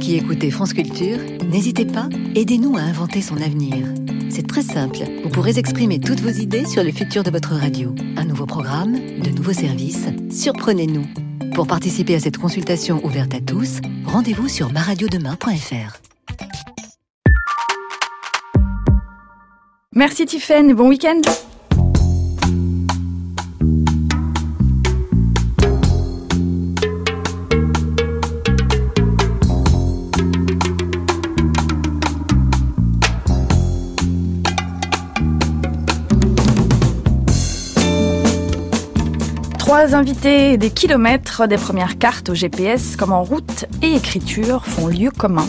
qui écoutez France Culture, n'hésitez pas, aidez-nous à inventer son avenir. C'est très simple, vous pourrez exprimer toutes vos idées sur le futur de votre radio. Un nouveau programme, de nouveaux services, surprenez-nous. Pour participer à cette consultation ouverte à tous, rendez-vous sur maradiodemain.fr. Merci Tiffaine, bon week-end. Trois invités, des kilomètres, des premières cartes au GPS, comment route et écriture font lieu commun.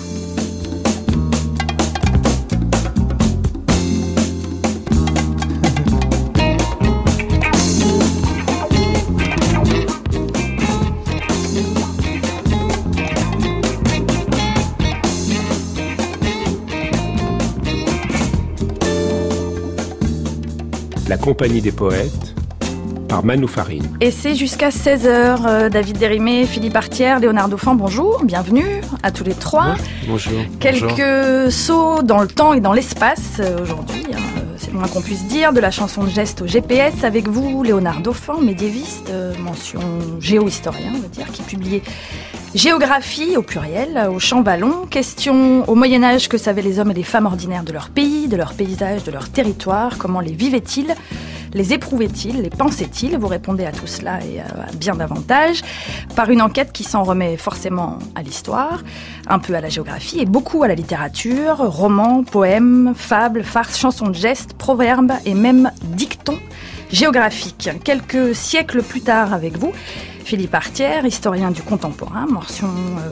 La Compagnie des Poètes, par Manu Farine. Et c'est jusqu'à 16h. David Desrimé, Philippe Artière, Léonard Dauphin, bonjour, bienvenue à tous les trois. Bonjour. Quelques sauts dans le temps et dans l'espace aujourd'hui, c'est le moins qu'on puisse dire, de la chanson de geste au GPS avec vous, Léonard Dauphin, médiéviste, mention géohistorien, on va dire, qui publiait Géographie au pluriel, au Champ Vallon, question au Moyen-Âge, que savaient les hommes et les femmes ordinaires de leur pays, de leur paysage, de leur territoire, comment les vivaient-ils, les éprouvaient-ils, les pensaient-ils? Vous répondez à tout cela et à bien davantage par une enquête qui s'en remet forcément à l'histoire, un peu à la géographie et beaucoup à la littérature, romans, poèmes, fables, farces, chansons de gestes, proverbes et même dictons géographiques. Quelques siècles plus tard avec vous, Philippe Artière, historien du contemporain, mention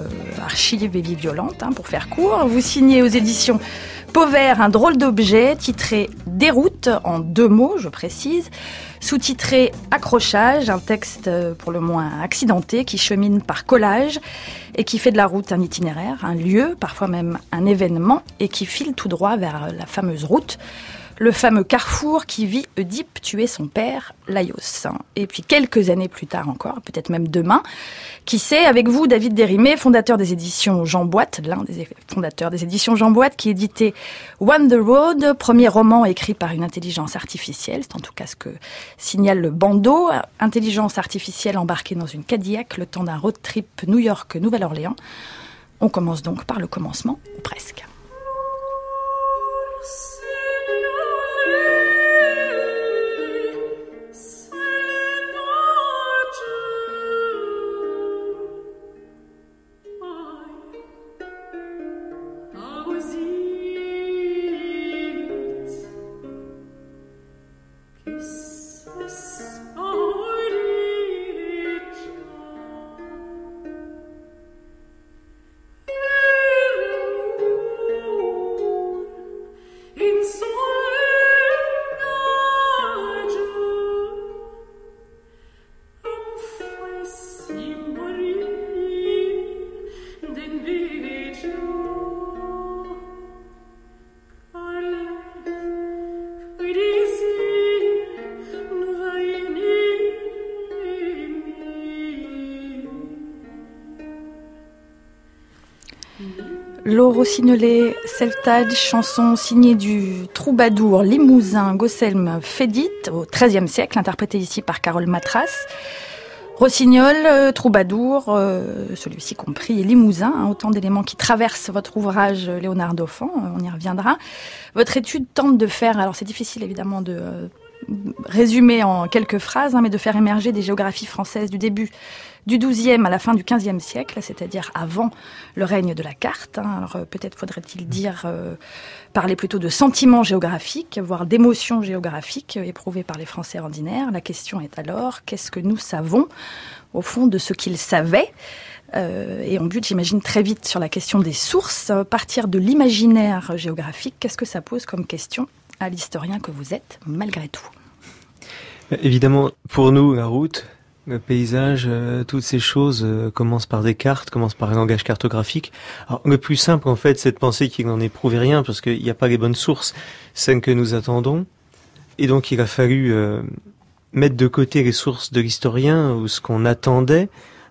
archive et vie violente, pour faire court. Vous signez aux éditions Pauvert un drôle d'objet, titré Déroute, en 2 mots, je précise, sous-titré Accrochage, un texte pour le moins accidenté qui chemine par collage et qui fait de la route un itinéraire, un lieu, parfois même un événement, et qui file tout droit vers la fameuse route. Le fameux carrefour qui vit Oedipe tuer son père, Laïos. Et puis quelques années plus tard encore, peut-être même demain, qui sait, avec vous, David Desrimé, fondateur des éditions Jean Boîte, l'un des fondateurs des éditions Jean Boîte, qui éditait One the Road, premier roman écrit par une intelligence artificielle, c'est en tout cas ce que signale le bandeau, intelligence artificielle embarquée dans une Cadillac le temps d'un road trip New York-Nouvelle-Orléans. On commence donc par le commencement, ou presque. Laure Rossignolet, Seltadj, chanson signée du troubadour limousin Gaucelm Fédit au XIIIe siècle, interprétée ici par Carole Matras. Rossignol, troubadour, celui-ci compris, et limousin, autant d'éléments qui traversent votre ouvrage Léonard Dauphin, on y reviendra. Votre étude tente de faire, alors c'est difficile évidemment de résumer en quelques phrases, mais de faire émerger des géographies françaises du début du XIIe à la fin du XVe siècle, c'est-à-dire avant le règne de la carte. Alors peut-être faudrait-il parler plutôt de sentiments géographiques, voire d'émotions géographiques éprouvées par les Français ordinaires. La question est alors, qu'est-ce que nous savons au fond de ce qu'ils savaient ? Et on bute, j'imagine, très vite sur la question des sources. Partir de l'imaginaire géographique, qu'est-ce que ça pose comme question à l'historien que vous êtes, malgré tout ? Évidemment, pour nous, la route, le paysage, toutes ces choses commencent par des cartes, commencent par un langage cartographique. Alors, le plus simple, en fait, c'est de penser qu'il n'en éprouve rien, parce qu'il n'y a pas les bonnes sources, celles que nous attendons. Et donc, il a fallu mettre de côté les sources de l'historien, ou ce qu'on attendait,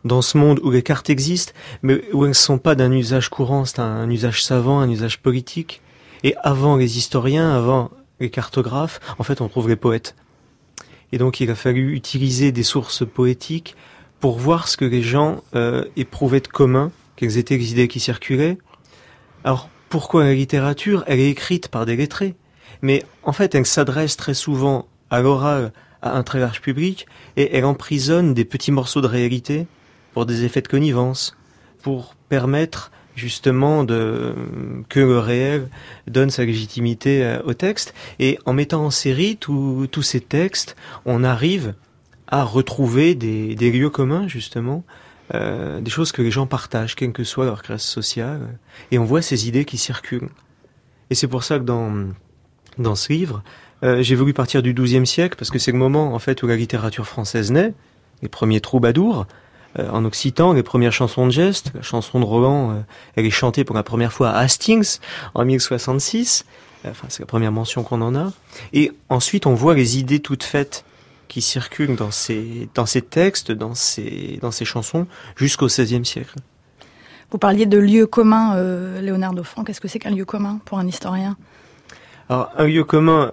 dans ce monde où les cartes existent, mais où elles ne sont pas d'un usage courant, c'est un usage savant, un usage politique. Et avant les historiens, avant les cartographes, en fait, on trouve les poètes. Et donc, il a fallu utiliser des sources poétiques pour voir ce que les gens éprouvaient de commun, quelles étaient les idées qui circulaient. Alors, pourquoi la littérature? Elle est écrite par des lettrés, mais en fait, elle s'adresse très souvent à l'oral, à un très large public, et elle emprisonne des petits morceaux de réalité pour des effets de connivence, pour permettre justement que le réel donne sa légitimité au texte. Et en mettant en série tous ces textes, on arrive à retrouver des lieux communs, justement, des choses que les gens partagent, quelle que soit leur classe sociale, et on voit ces idées qui circulent. Et c'est pour ça que dans ce livre, j'ai voulu partir du XIIe siècle, parce que c'est le moment, en fait, où la littérature française naît, les premiers troubadours, en occitan, les premières chansons de geste. La chanson de Roland, elle est chantée pour la première fois à Hastings, en 1066. C'est la première mention qu'on en a. Et ensuite, on voit les idées toutes faites qui circulent dans ces textes, dans ces chansons, jusqu'au XVIe siècle. Vous parliez de lieux communs, Léonard Dauphin. Qu'est-ce que c'est qu'un lieu commun pour un historien? Alors, un lieu commun,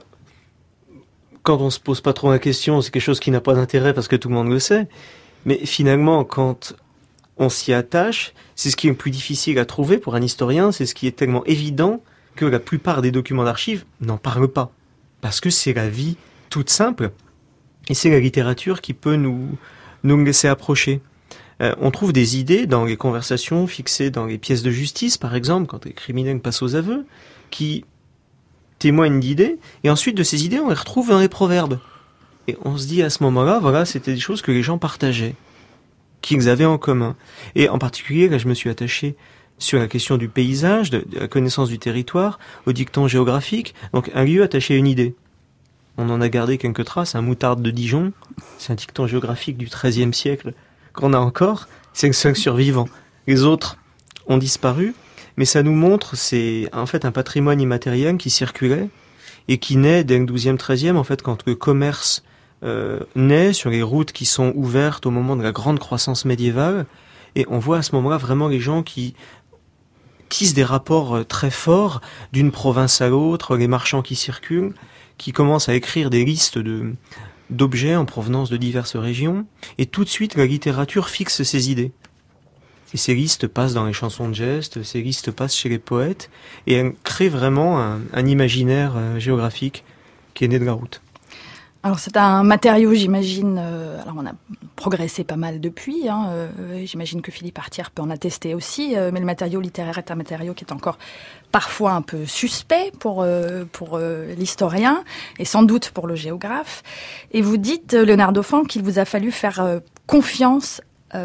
quand on se pose pas trop la question, c'est quelque chose qui n'a pas d'intérêt parce que tout le monde le sait. Mais finalement, quand on s'y attache, c'est ce qui est le plus difficile à trouver pour un historien, c'est ce qui est tellement évident que la plupart des documents d'archives n'en parlent pas. Parce que c'est la vie toute simple, et c'est la littérature qui peut nous laisser approcher. On trouve des idées dans les conversations fixées dans les pièces de justice, par exemple, quand les criminels passent aux aveux, qui témoignent d'idées, et ensuite de ces idées, on les retrouve dans les proverbes. Et on se dit à ce moment-là, voilà, c'était des choses que les gens partageaient, qu'ils avaient en commun. Et en particulier, là, je me suis attaché sur la question du paysage, de la connaissance du territoire, au dicton géographique. Donc, un lieu attaché à une idée. On en a gardé quelques traces, un Moutarde de Dijon, c'est un dicton géographique du XIIIe siècle qu'on a encore, c'est le seul survivant. Les autres ont disparu, mais ça nous montre, c'est en fait un patrimoine immatériel qui circulait et qui naît dès le XIIe, XIIIe, en fait, quand le commerce naît sur les routes qui sont ouvertes au moment de la grande croissance médiévale, et on voit à ce moment-là vraiment les gens qui tissent des rapports très forts d'une province à l'autre, les marchands qui circulent, qui commencent à écrire des listes d'objets en provenance de diverses régions, et tout de suite la littérature fixe ces idées. Et ces listes passent dans les chansons de geste, ces listes passent chez les poètes, et elles créent vraiment un imaginaire géographique qui est né de la route. Alors c'est un matériau, j'imagine, alors on a progressé pas mal depuis, j'imagine que Philippe Artière peut en attester aussi, mais le matériau littéraire est un matériau qui est encore parfois un peu suspect pour l'historien, et sans doute pour le géographe. Et vous dites, Léonard Dauphin, qu'il vous a fallu faire confiance,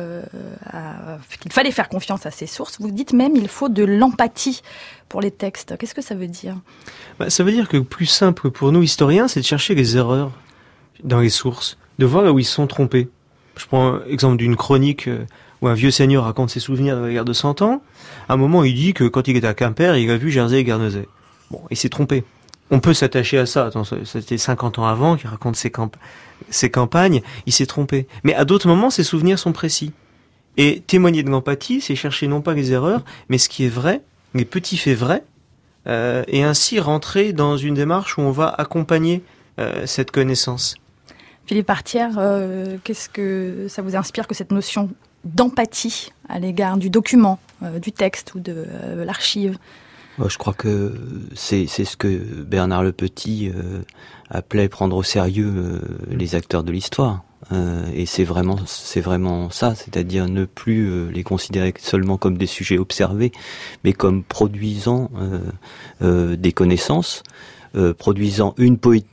qu'il fallait faire confiance à ces sources. Vous dites même qu'il faut de l'empathie pour les textes. Qu'est-ce que ça veut dire ? Ça veut dire que le plus simple pour nous, historiens, c'est de chercher les erreurs dans les sources, de voir là où ils se sont trompés. Je prends l'exemple d'une chronique où un vieux seigneur raconte ses souvenirs de la guerre de 100 ans. À un moment, il dit que quand il était à Quimper, il a vu Jersey et Guernesey. Bon, il s'est trompé. On peut s'attacher à ça. Attends, c'était 50 ans avant qu'il raconte ses campagnes. Il s'est trompé. Mais à d'autres moments, ses souvenirs sont précis. Et témoigner de l'empathie, c'est chercher non pas les erreurs, mais ce qui est vrai, les petits faits vrais, et ainsi rentrer dans une démarche où on va accompagner cette connaissance. Philippe Artière, qu'est-ce que ça vous inspire que cette notion d'empathie à l'égard du document, du texte ou de l'archive ? Je crois que c'est ce que Bernard Le Petit appelait prendre au sérieux les acteurs de l'histoire. Et c'est vraiment ça, c'est-à-dire ne plus les considérer seulement comme des sujets observés, mais comme produisant des connaissances, produisant une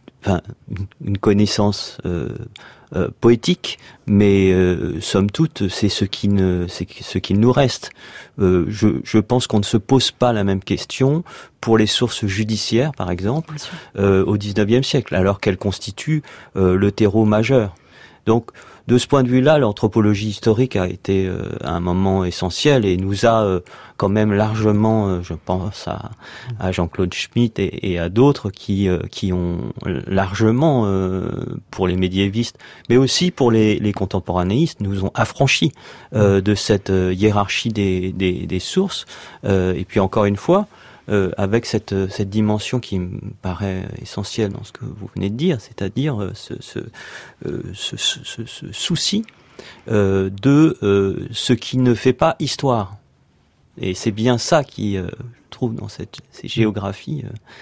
connaissance poétique, mais somme toute, c'est ce qu'il nous reste. Je pense qu'on ne se pose pas la même question pour les sources judiciaires, par exemple, au XIXe siècle, alors qu'elles constituent le terreau majeur. Donc, de ce point de vue-là, l'anthropologie historique a été un moment essentiel et nous a quand même largement, je pense à Jean-Claude Schmitt et à d'autres qui ont largement, pour les médiévistes, mais aussi pour les contemporanéistes, nous ont affranchis de cette hiérarchie des sources. Et puis encore une fois, avec cette dimension qui me paraît essentielle dans ce que vous venez de dire, c'est-à-dire ce souci de ce qui ne fait pas histoire. Et c'est bien ça qui, je trouve, dans ces géographies,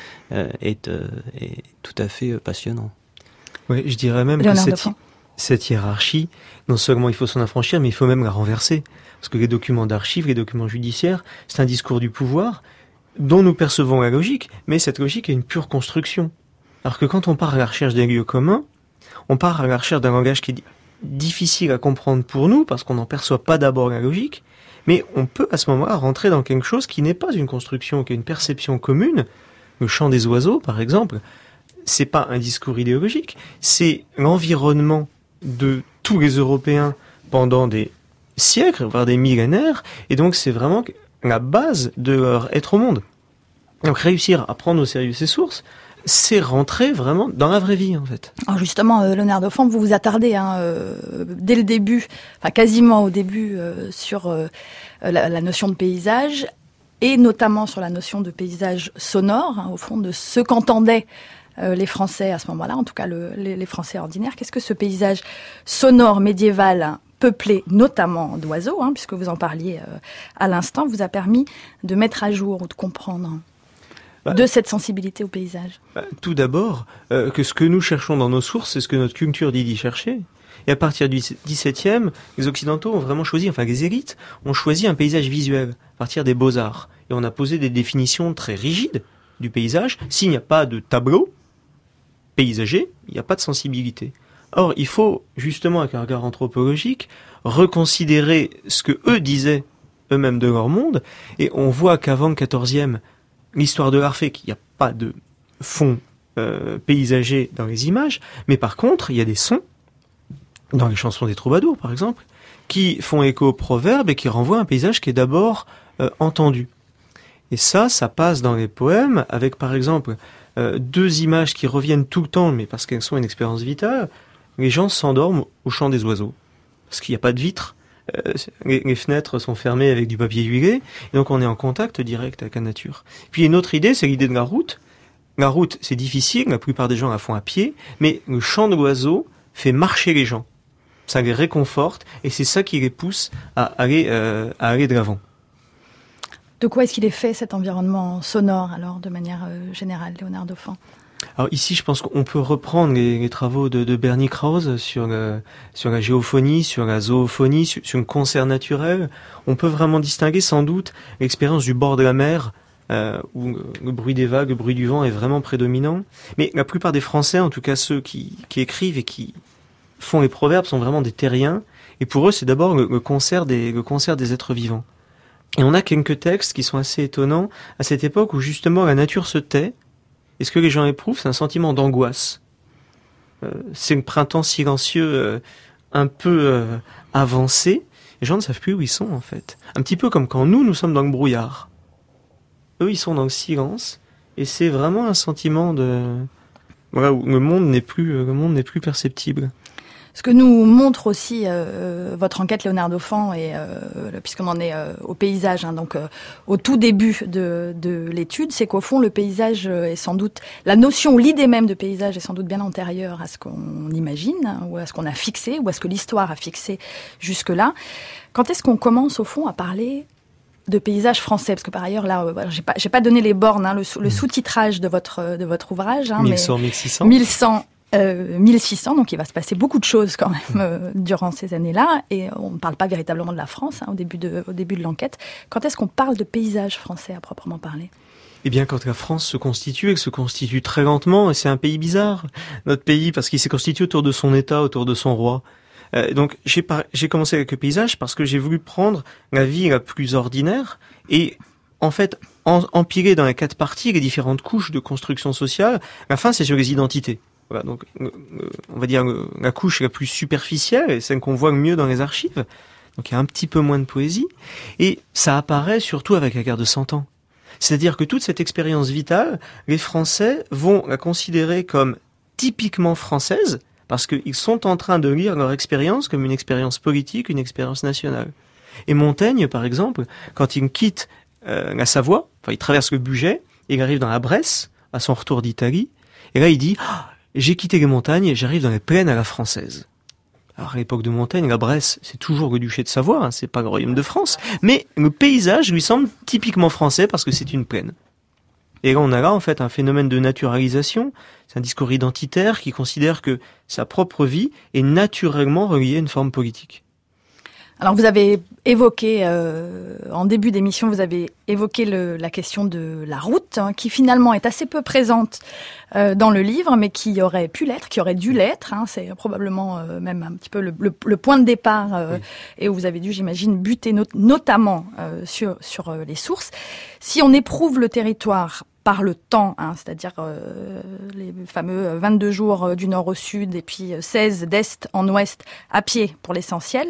est tout à fait passionnant. Oui, je dirais même Léonard que cette hiérarchie, non seulement il faut s'en affranchir, mais il faut même la renverser. Parce que les documents d'archives, les documents judiciaires, c'est un discours du pouvoir dont nous percevons la logique, mais cette logique est une pure construction. Alors que quand on part à la recherche d'un lieu commun, on part à la recherche d'un langage qui est difficile à comprendre pour nous, parce qu'on n'en perçoit pas d'abord la logique, mais on peut à ce moment-là rentrer dans quelque chose qui n'est pas une construction, qui est une perception commune. Le chant des oiseaux, par exemple, c'est pas un discours idéologique, c'est l'environnement de tous les Européens pendant des siècles, voire des millénaires, et donc c'est vraiment la base de leur être au monde. Donc réussir à prendre au sérieux ces sources, c'est rentrer vraiment dans la vraie vie, en fait. Alors justement, Léonard Dauphin, vous vous attardez dès le début, enfin quasiment au début, sur la notion de paysage, et notamment sur la notion de paysage sonore, au fond de ce qu'entendaient les Français à ce moment-là, en tout cas les Français ordinaires. Qu'est-ce que ce paysage sonore médiéval peuplé notamment d'oiseaux, puisque vous en parliez à l'instant, vous a permis de mettre à jour ou de comprendre de cette sensibilité au paysage? Tout d'abord, que ce que nous cherchons dans nos sources, c'est ce que notre culture dit d'y chercher. Et à partir du XVIIe, les Occidentaux ont vraiment choisi, enfin les élites, ont choisi un paysage visuel, à partir des beaux-arts. Et on a posé des définitions très rigides du paysage. S'il n'y a pas de tableau paysager, il n'y a pas de sensibilité. Or, il faut, justement, avec un regard anthropologique, reconsidérer ce que eux disaient eux-mêmes de leur monde. Et on voit qu'avant le XIVe, l'histoire de l'art fait qu'il n'y a pas de fond paysager dans les images, mais par contre, il y a des sons, dans les chansons des troubadours, par exemple, qui font écho aux proverbes et qui renvoient à un paysage qui est d'abord entendu. Et ça passe dans les poèmes, avec, par exemple, deux images qui reviennent tout le temps, mais parce qu'elles sont une expérience vitale. Les gens s'endorment au chant des oiseaux, parce qu'il n'y a pas de vitres, les fenêtres sont fermées avec du papier huilé, et donc on est en contact direct avec la nature. Puis une autre idée, c'est l'idée de la route. La route, c'est difficile, la plupart des gens la font à pied, mais le chant de l'oiseau fait marcher les gens. Ça les réconforte, et c'est ça qui les pousse à aller de l'avant. De quoi est-ce qu'il est fait cet environnement sonore, alors, de manière générale, Léonard Dauphin? Alors ici, je pense qu'on peut reprendre les travaux de Bernie Krause sur la géophonie, sur la zoophonie, sur le concert naturel. On peut vraiment distinguer sans doute l'expérience du bord de la mer, où le bruit des vagues, le bruit du vent est vraiment prédominant. Mais la plupart des Français, en tout cas ceux qui écrivent et qui font les proverbes, sont vraiment des terriens. Et pour eux, c'est d'abord le concert des êtres vivants. Et on a quelques textes qui sont assez étonnants à cette époque où justement la nature se tait. Et ce que les gens éprouvent, c'est un sentiment d'angoisse. C'est le printemps silencieux un peu avancé. Les gens ne savent plus où ils sont, en fait. Un petit peu comme quand nous sommes dans le brouillard. Eux, ils sont dans le silence. Et c'est vraiment un sentiment où le monde n'est plus perceptible. Ce que nous montre aussi votre enquête, Léonard Dauphin, et puisqu'on en est au paysage, donc au tout début de l'étude, c'est qu'au fond, le paysage est sans doute, la notion ou l'idée même de paysage est sans doute bien antérieure à ce qu'on imagine, ou à ce qu'on a fixé, ou à ce que l'histoire a fixé jusque-là. Quand est-ce qu'on commence, au fond, à parler de paysage français? Parce que par ailleurs, là, j'ai pas donné les bornes, le sous-titrage de votre ouvrage. 1100, 1600. 1600, donc il va se passer beaucoup de choses quand même durant ces années-là, et on ne parle pas véritablement de la France au début de l'enquête. Quand est-ce qu'on parle de paysage français à proprement parler? Eh bien, quand la France se constitue, elle se constitue très lentement, et c'est un pays bizarre, notre pays, parce qu'il s'est constitué autour de son État, autour de son roi. Donc j'ai commencé avec le paysage parce que j'ai voulu prendre la vie la plus ordinaire et en fait empiler dans les 4 parties les différentes couches de construction sociale. La fin, c'est sur les identités. Voilà, donc on va dire la couche la plus superficielle et celle qu'on voit le mieux dans les archives. Donc il y a un petit peu moins de poésie et ça apparaît surtout avec la guerre de 100 ans. C'est-à-dire que toute cette expérience vitale, les Français vont la considérer comme typiquement française parce qu'ils sont en train de lire leur expérience comme une expérience politique, une expérience nationale. Et Montaigne, par exemple, quand il quitte la Savoie, il traverse le Bugey, il arrive dans la Bresse à son retour d'Italie, et là il dit j'ai quitté les montagnes et j'arrive dans les plaines à la française. Alors à l'époque de Montaigne, la Bresse, c'est toujours le duché de Savoie, c'est pas le royaume de France, mais le paysage lui semble typiquement français parce que c'est une plaine. Et là, on a là, en fait, un phénomène de naturalisation. C'est un discours identitaire qui considère que sa propre vie est naturellement reliée à une forme politique. Alors, vous avez évoqué, en début d'émission, vous avez évoqué la question de la route, qui finalement est assez peu présente dans le livre, mais qui aurait pu l'être, qui aurait dû l'être. C'est probablement même un petit peu le point de départ, oui. Et où vous avez dû, j'imagine, buter notamment sur les sources. Si on éprouve le territoire par le temps, c'est-à-dire les fameux 22 jours du nord au sud et puis 16 d'est en ouest à pied pour l'essentiel.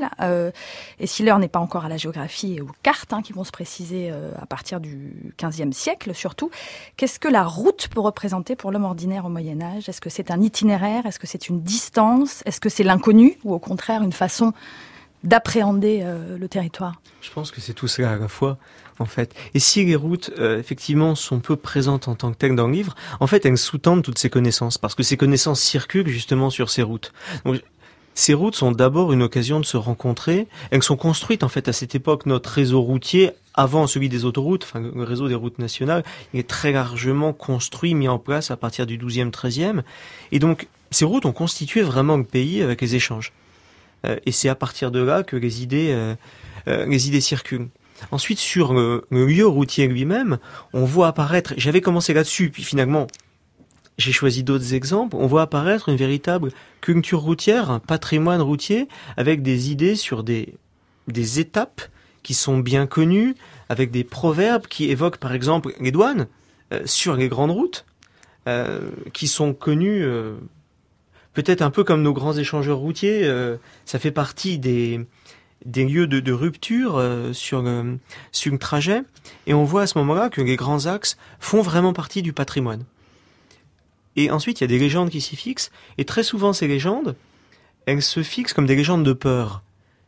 Et si l'heure n'est pas encore à la géographie et aux cartes qui vont se préciser à partir du XVe siècle surtout, qu'est-ce que la route peut représenter pour l'homme ordinaire au Moyen-Âge ? Est-ce que c'est un itinéraire ? Est-ce que c'est une distance ? Est-ce que c'est l'inconnu ou au contraire une façon d'appréhender le territoire ? Je pense que c'est tout cela à la fois, en fait. Et si les routes, effectivement, sont peu présentes en tant que telles dans le livre, en fait, elles sous-tendent toutes ces connaissances, parce que ces connaissances circulent justement sur ces routes. Donc, ces routes sont d'abord une occasion de se rencontrer. Elles sont construites, en fait, à cette époque, notre réseau routier, avant celui des autoroutes, enfin, le réseau des routes nationales, il est très largement construit, mis en place à partir du XIIe, XIIIe. Et donc, ces routes ont constitué vraiment le pays avec les échanges. Et c'est à partir de là que les idées circulent. Ensuite, sur le lieu routier lui-même, on voit apparaître, j'avais commencé là-dessus, puis finalement, j'ai choisi d'autres exemples, on voit apparaître une véritable culture routière, un patrimoine routier, avec des idées sur des étapes qui sont bien connues, avec des proverbes qui évoquent par exemple les douanes sur les grandes routes, qui sont connus peut-être un peu comme nos grands échangeurs routiers, ça fait partie des lieux de rupture sur le trajet. Et on voit à ce moment-là que les grands axes font vraiment partie du patrimoine. Et ensuite, il y a des légendes qui s'y fixent. Et très souvent, ces légendes, elles se fixent comme des légendes de peur.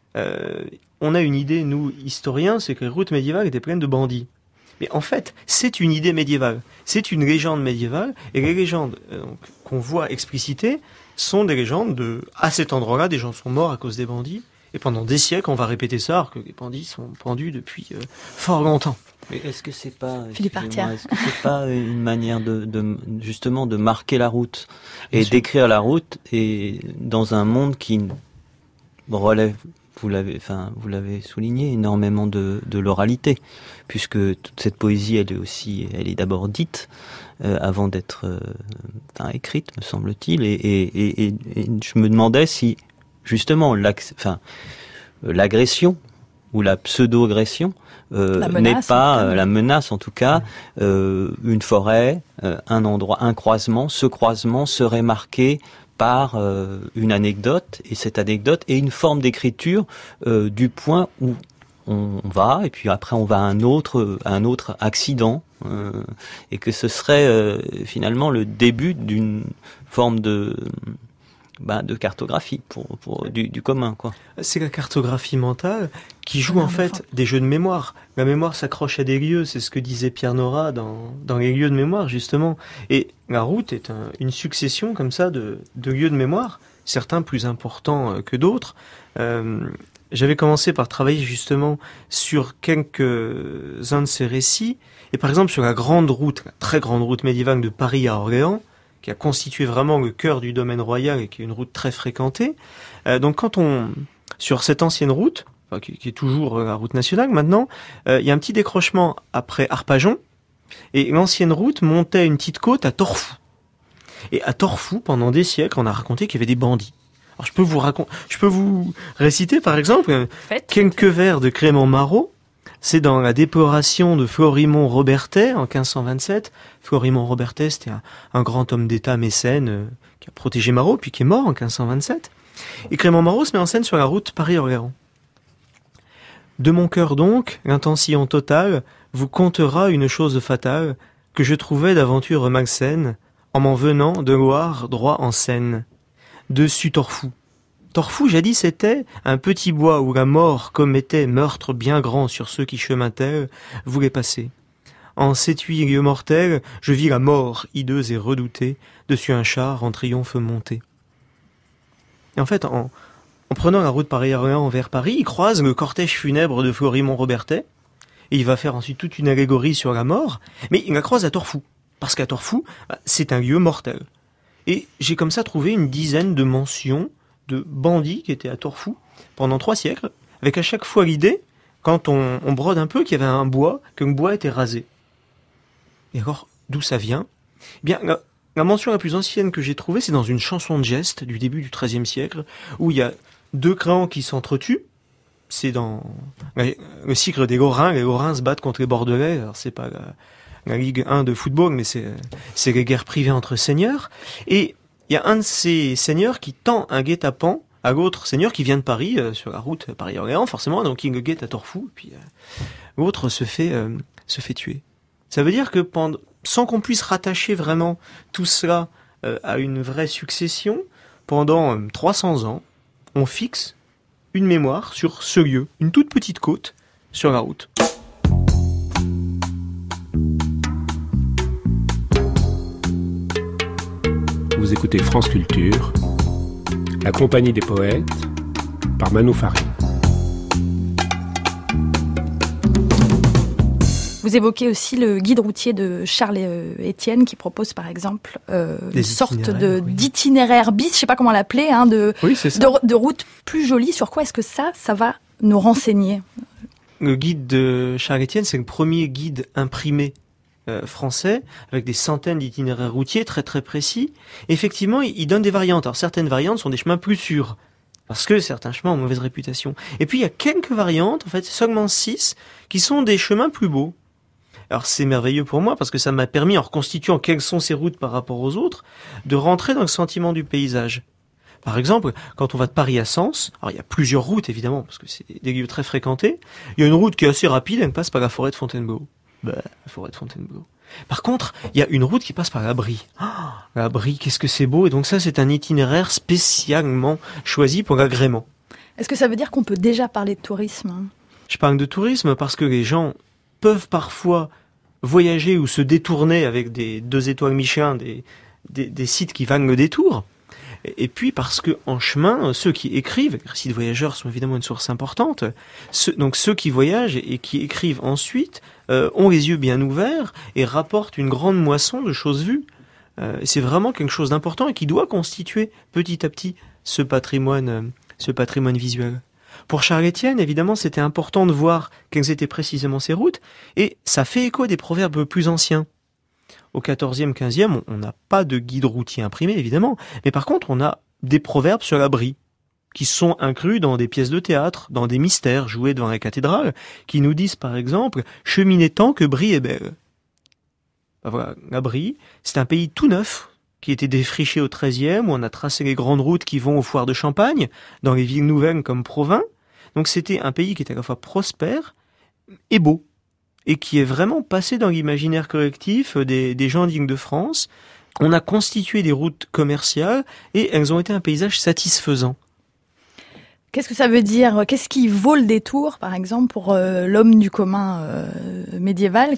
On a une idée, nous, historiens, c'est que les routes médiévales étaient pleines de bandits. Mais en fait, c'est une idée médiévale. C'est une légende médiévale. Et les légendes qu'on voit explicitées sont des légendes à cet endroit-là, des gens sont morts à cause des bandits. Et pendant des siècles, on va répéter ça, alors que les bandits sont pendus depuis fort longtemps. Mais est-ce que c'est pas, est-ce que c'est pas une manière justement de marquer la route et d'écrire la route et dans un monde qui relève, vous l'avez souligné, énormément de l'oralité, puisque toute cette poésie, elle est d'abord dite avant d'être écrite, me semble-t-il, et je me demandais si justement l'agression ou la pseudo-agression n'est pas la menace, en tout cas, une forêt, un endroit, un croisement. Ce croisement serait marqué par une anecdote, et cette anecdote est une forme d'écriture du point où on va, et puis après on va à un autre accident, et que ce serait finalement le début d'une forme de cartographie du commun, quoi. C'est la cartographie mentale qui joue en fait des jeux de mémoire. La mémoire s'accroche à des lieux, c'est ce que disait Pierre Nora dans les lieux de mémoire, justement. Et la route est une succession comme ça de lieux de mémoire, certains plus importants que d'autres. J'avais commencé par travailler justement sur quelques-uns de ces récits, et par exemple sur la très grande route médiévale de Paris à Orléans, qui a constitué vraiment le cœur du domaine royal et qui est une route très fréquentée. Donc sur cette ancienne route, qui est toujours la route nationale maintenant, il y a un petit décrochement après Arpajon, et l'ancienne route montait une petite côte à Torfou. Et à Torfou, pendant des siècles, on a raconté qu'il y avait des bandits. Alors je peux vous réciter par exemple quelques vers de Clément Marot. C'est dans la déploration de Florimond Robertet en 1527. Florimond Robertet, c'était un grand homme d'État mécène qui qui a protégé Marot, puis qui est mort en 1527. Et Clément Marot se met en scène sur la route Paris-Orléans. De mon cœur donc, l'intention totale vous contera une chose fatale que je trouvais d'aventure malsaine en m'en venant de Loire droit en Seine. Dessus Torfou. Torfou, jadis, était un petit bois où la mort commettait meurtre bien grand sur ceux qui chemin tel voulaient passer. En cet lieu mortel, je vis la mort, hideuse et redoutée, dessus un char en triomphe monté. Et en fait, en prenant la route Paris-Orléans vers Paris, il croise le cortège funèbre de Florimond-Robertet, et il va faire ensuite toute une allégorie sur la mort, mais il la croise à Torfou, parce qu'à Torfou, c'est un lieu mortel. Et j'ai comme ça trouvé une dizaine de mentions de bandits qui étaient à Torfou pendant 3 siècles, avec à chaque fois l'idée, quand on brode un peu, qu'il y avait un bois, que le bois était rasé. Et alors, d'où ça vient ? Eh bien, la mention la plus ancienne que j'ai trouvée, c'est dans une chanson de geste du début du XIIIe siècle, où il y a 2 clans qui s'entretuent. C'est dans le cycle des Lorrains. Les Lorrains se battent contre les Bordelais. Alors, c'est pas la Ligue 1 de football, mais c'est les guerres privées entre seigneurs. Et il y a un de ces seigneurs qui tend un guet-apens à l'autre seigneur qui vient de Paris, sur la route Paris-Orléans, forcément, donc il le guette à Torfou, puis l'autre se fait tuer. Ça veut dire que sans qu'on puisse rattacher vraiment tout cela à une vraie succession, pendant 300 ans, on fixe une mémoire sur ce lieu, une toute petite côte sur la route. Vous écoutez France Culture, la compagnie des poètes, par Manou Farid. Vous évoquez aussi le guide routier de Charles Étienne qui propose par exemple une sorte d'itinéraire bis, je ne sais pas comment l'appeler, de route plus jolie. Sur quoi est-ce que ça va nous renseigner ? Le guide de Charles Étienne, c'est le premier guide imprimé français, avec des centaines d'itinéraires routiers très très précis. Effectivement, il donne des variantes. Alors certaines variantes sont des chemins plus sûrs, parce que certains chemins ont mauvaise réputation. Et puis il y a quelques variantes, en fait seulement 6, qui sont des chemins plus beaux. Alors c'est merveilleux pour moi, parce que ça m'a permis, en reconstituant quelles sont ces routes par rapport aux autres, de rentrer dans le sentiment du paysage. Par exemple, quand on va de Paris à Sens, alors il y a plusieurs routes évidemment, parce que c'est des lieux très fréquentés, il y a une route qui est assez rapide, elle passe par la forêt de Fontainebleau. La forêt de Fontainebleau. Par contre, il y a une route qui passe par la Brie. La Brie, qu'est-ce que c'est beau. Et donc ça, c'est un itinéraire spécialement choisi pour l'agrément. Est-ce que ça veut dire qu'on peut déjà parler de tourisme ? Je parle de tourisme parce que les gens peuvent parfois voyager ou se détourner avec des 2 étoiles Michelin, des sites qui valent le détour. Et puis parce que en chemin, ceux qui écrivent, les récits de voyageurs sont évidemment une source importante, donc ceux qui voyagent et qui écrivent ensuite ont les yeux bien ouverts et rapportent une grande moisson de choses vues. C'est vraiment quelque chose d'important et qui doit constituer petit à petit ce patrimoine visuel. Pour Charles Étienne, évidemment, c'était important de voir quelles étaient précisément ces routes, et ça fait écho à des proverbes plus anciens. Au XIVe, XVe, on n'a pas de guide routier imprimé, évidemment, mais par contre, on a des proverbes sur la Brie, qui sont inclus dans des pièces de théâtre, dans des mystères joués devant les cathédrales, qui nous disent par exemple « Cheminez tant que Brie est belle ». Voilà, la Brie, c'est un pays tout neuf, qui était défriché au XIIIe, où on a tracé les grandes routes qui vont aux foires de Champagne, dans les villes nouvelles comme Provins. Donc c'était un pays qui était à la fois prospère et beau, et qui est vraiment passé dans l'imaginaire collectif des gens dignes de France. On a constitué des routes commerciales, et elles ont été un paysage satisfaisant. Qu'est-ce que ça veut dire ? Qu'est-ce qui vaut le détour, par exemple, pour l'homme du commun médiéval ?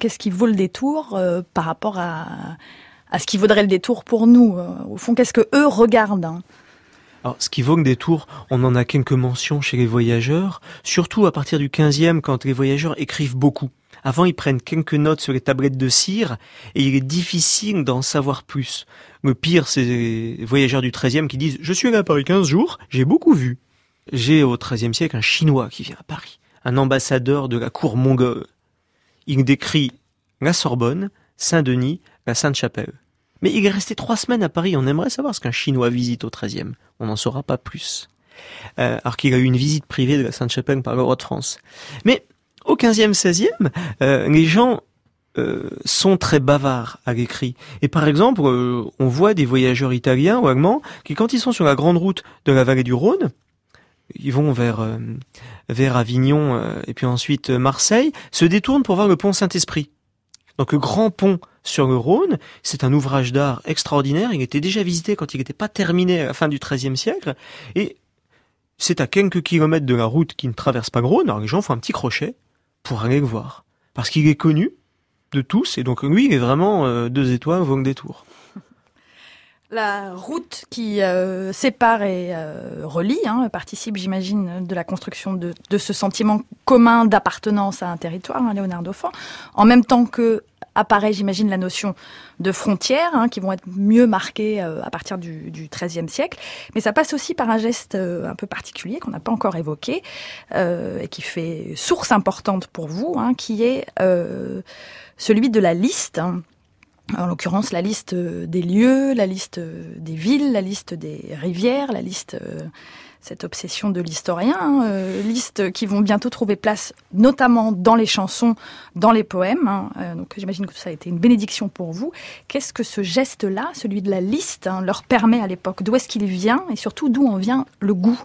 Qu'est-ce qui vaut le détour par rapport à ce qui vaudrait le détour pour nous ? Au fond, qu'est-ce que eux regardent ? Alors, ce qui vaut le détour, on en a quelques mentions chez les voyageurs, surtout à partir du XVe, quand les voyageurs écrivent beaucoup. Avant, ils prennent quelques notes sur les tablettes de cire, et il est difficile d'en savoir plus. Le pire, c'est les voyageurs du XIIIe qui disent « Je suis allé à Paris 15 jours, j'ai beaucoup vu ». J'ai au XIIIe siècle un Chinois qui vient à Paris, un ambassadeur de la cour mongole. Il décrit la Sorbonne, Saint-Denis, la Sainte-Chapelle. Mais il est resté 3 semaines à Paris, on aimerait savoir ce qu'un Chinois visite au XIIIe. On n'en saura pas plus. Alors qu'il a eu une visite privée de la Sainte-Chapelle par le roi de France. Mais au XVe, XVIe, les gens sont très bavards à l'écrit. Et par exemple, on voit des voyageurs italiens ou allemands qui, quand ils sont sur la grande route de la vallée du Rhône, ils vont vers Avignon et puis ensuite Marseille, se détournent pour voir le pont Saint-Esprit. Donc le grand pont sur le Rhône, c'est un ouvrage d'art extraordinaire. Il était déjà visité quand il n'était pas terminé à la fin du XIIIe siècle. Et c'est à quelques kilomètres de la route qui ne traverse pas le Rhône. Alors les gens font un petit crochet pour aller le voir. Parce qu'il est connu de tous. Et donc lui, il est vraiment 2 étoiles, vogue des tours. La route qui sépare et relie participe, j'imagine, de la construction de ce sentiment commun d'appartenance à un territoire, Léonard Dauphin. En même temps que apparaît, j'imagine, la notion de frontières qui vont être mieux marquées à partir du XIIIe siècle. Mais ça passe aussi par un geste un peu particulier qu'on n'a pas encore évoqué et qui fait source importante pour vous, qui est celui de la liste. En l'occurrence, la liste des lieux, la liste des villes, la liste des rivières, la liste, cette obsession de l'historien, listes qui vont bientôt trouver place, notamment dans les chansons, dans les poèmes. Donc j'imagine que ça a été une bénédiction pour vous. Qu'est-ce que ce geste-là, celui de la liste, leur permet à l'époque? D'où est-ce qu'il vient et surtout d'où en vient le goût?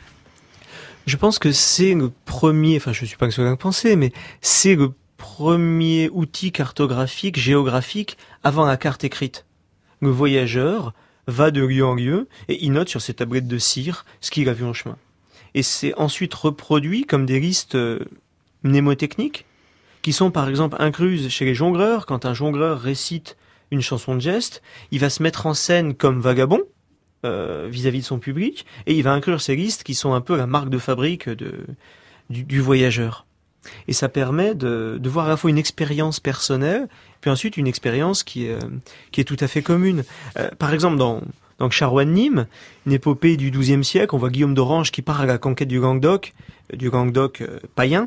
Je pense que c'est le premier, enfin je ne suis pas le seul à penser, mais c'est le premier outil cartographique, géographique, avant la carte écrite. Le voyageur va de lieu en lieu et il note sur ses tablettes de cire ce qu'il a vu en chemin. Et c'est ensuite reproduit comme des listes mnémotechniques qui sont par exemple incluses chez les jongleurs. Quand un jongleur récite une chanson de geste, il va se mettre en scène comme vagabond vis-à-vis de son public et il va inclure ces listes qui sont un peu la marque de fabrique du voyageur. Et ça permet de voir à la fois une expérience personnelle, puis ensuite une expérience qui est tout à fait commune. Par exemple, dans Charouan-Nîmes, une épopée du XIIe siècle, on voit Guillaume d'Orange qui part à la conquête du Languedoc païen.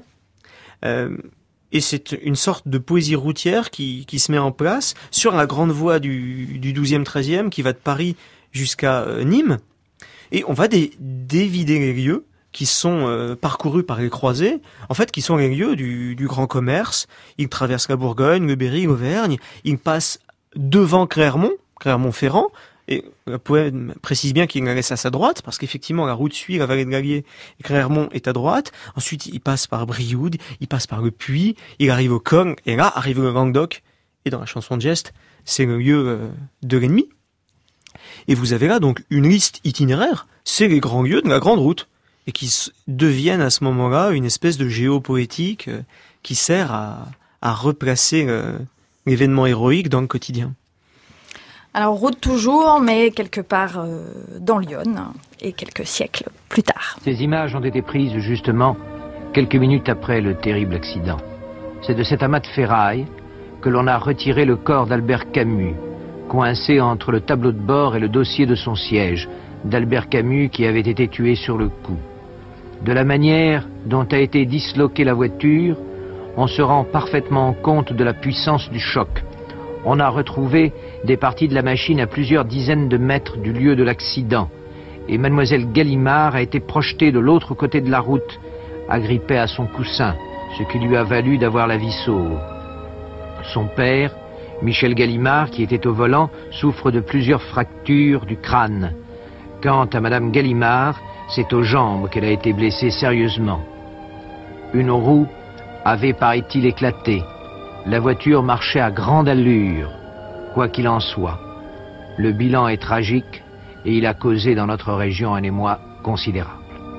Et c'est une sorte de poésie routière qui se met en place sur la grande voie du XIIe, XIIIe, qui va de Paris jusqu'à Nîmes. Et on va dévider les lieux qui sont parcourus par les croisés, en fait, qui sont les lieux du grand commerce. Ils traversent la Bourgogne, le Berry, l'Auvergne. Ils passent devant Clermont-Ferrand. Et le poème précise bien qu'il la laisse à sa droite, parce qu'effectivement, la route suit la vallée de l'Allier, et Clermont est à droite. Ensuite, il passe par Brioude, il passe par le Puy, il arrive au Cognes, et là, arrive le Languedoc. Et dans la chanson de geste, c'est le lieu de l'ennemi. Et vous avez là, donc, une liste itinéraire. C'est les grands lieux de la grande route. Et qui deviennent à ce moment-là une espèce de géopoétique qui sert à replacer l'événement héroïque dans le quotidien. Alors, route toujours, mais quelque part dans l'Yonne, et quelques siècles plus tard. Ces images ont été prises justement quelques minutes après le terrible accident. C'est de cet amas de ferraille que l'on a retiré le corps d'Albert Camus, coincé entre le tableau de bord et le dossier de son siège, d'Albert Camus qui avait été tué sur le coup. De la manière dont a été disloquée la voiture, on se rend parfaitement compte de la puissance du choc. On a retrouvé des parties de la machine à plusieurs dizaines de mètres du lieu de l'accident. Et mademoiselle Gallimard a été projetée de l'autre côté de la route, agrippée à son coussin, ce qui lui a valu d'avoir la vie sauve. Son père, Michel Gallimard, qui était au volant, souffre de plusieurs fractures du crâne. Quant à madame Gallimard, c'est aux jambes qu'elle a été blessée sérieusement. Une roue avait, paraît-il, éclaté. La voiture marchait à grande allure. Quoi qu'il en soit, le bilan est tragique et il a causé dans notre région un émoi considérable.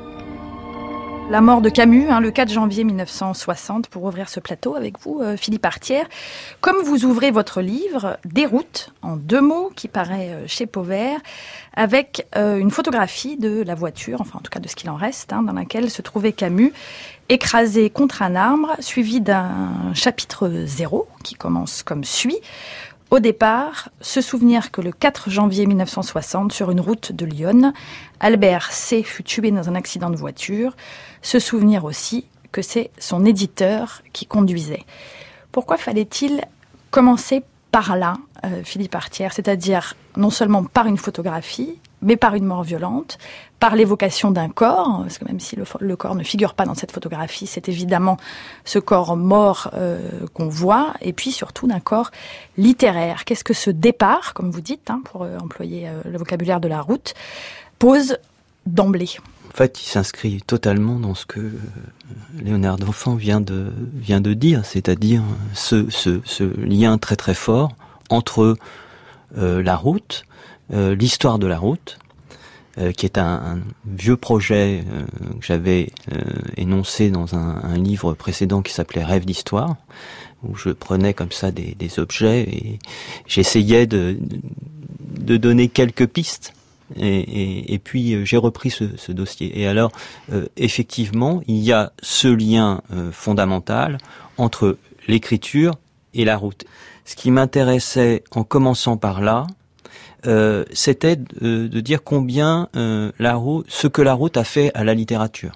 La mort de Camus, le 4 janvier 1960, pour ouvrir ce plateau avec vous, Philippe Artière. Comme vous ouvrez votre livre, Déroute, en 2 mots, qui paraît chez Pauvert, avec une photographie de la voiture, enfin en tout cas de ce qu'il en reste, dans laquelle se trouvait Camus, écrasé contre un arbre, suivi d'un chapitre 0, qui commence comme suit. Au départ, se souvenir que le 4 janvier 1960, sur une route de Lyon, Albert C. fut tué dans un accident de voiture. Se souvenir aussi que c'est son éditeur qui conduisait. Pourquoi fallait-il commencer par là, Philippe Artière, c'est-à-dire non seulement par une photographie, mais par une mort violente, par l'évocation d'un corps, parce que même si le corps ne figure pas dans cette photographie, c'est évidemment ce corps mort qu'on voit, et puis surtout d'un corps littéraire. Qu'est-ce que ce départ, comme vous dites, pour employer le vocabulaire de la route, pose d'emblée? En fait, il s'inscrit totalement dans ce que Léonard Dauphin vient de dire, c'est-à-dire ce lien très très fort entre la route, l'histoire de la route, qui est un vieux projet que j'avais énoncé dans un livre précédent qui s'appelait Rêve d'histoire, où je prenais comme ça des objets et j'essayais de donner quelques pistes. Et puis j'ai repris ce dossier. Et alors, effectivement, il y a ce lien fondamental entre l'écriture et la route. Ce qui m'intéressait en commençant par là, c'était de dire combien ce que la route a fait à la littérature.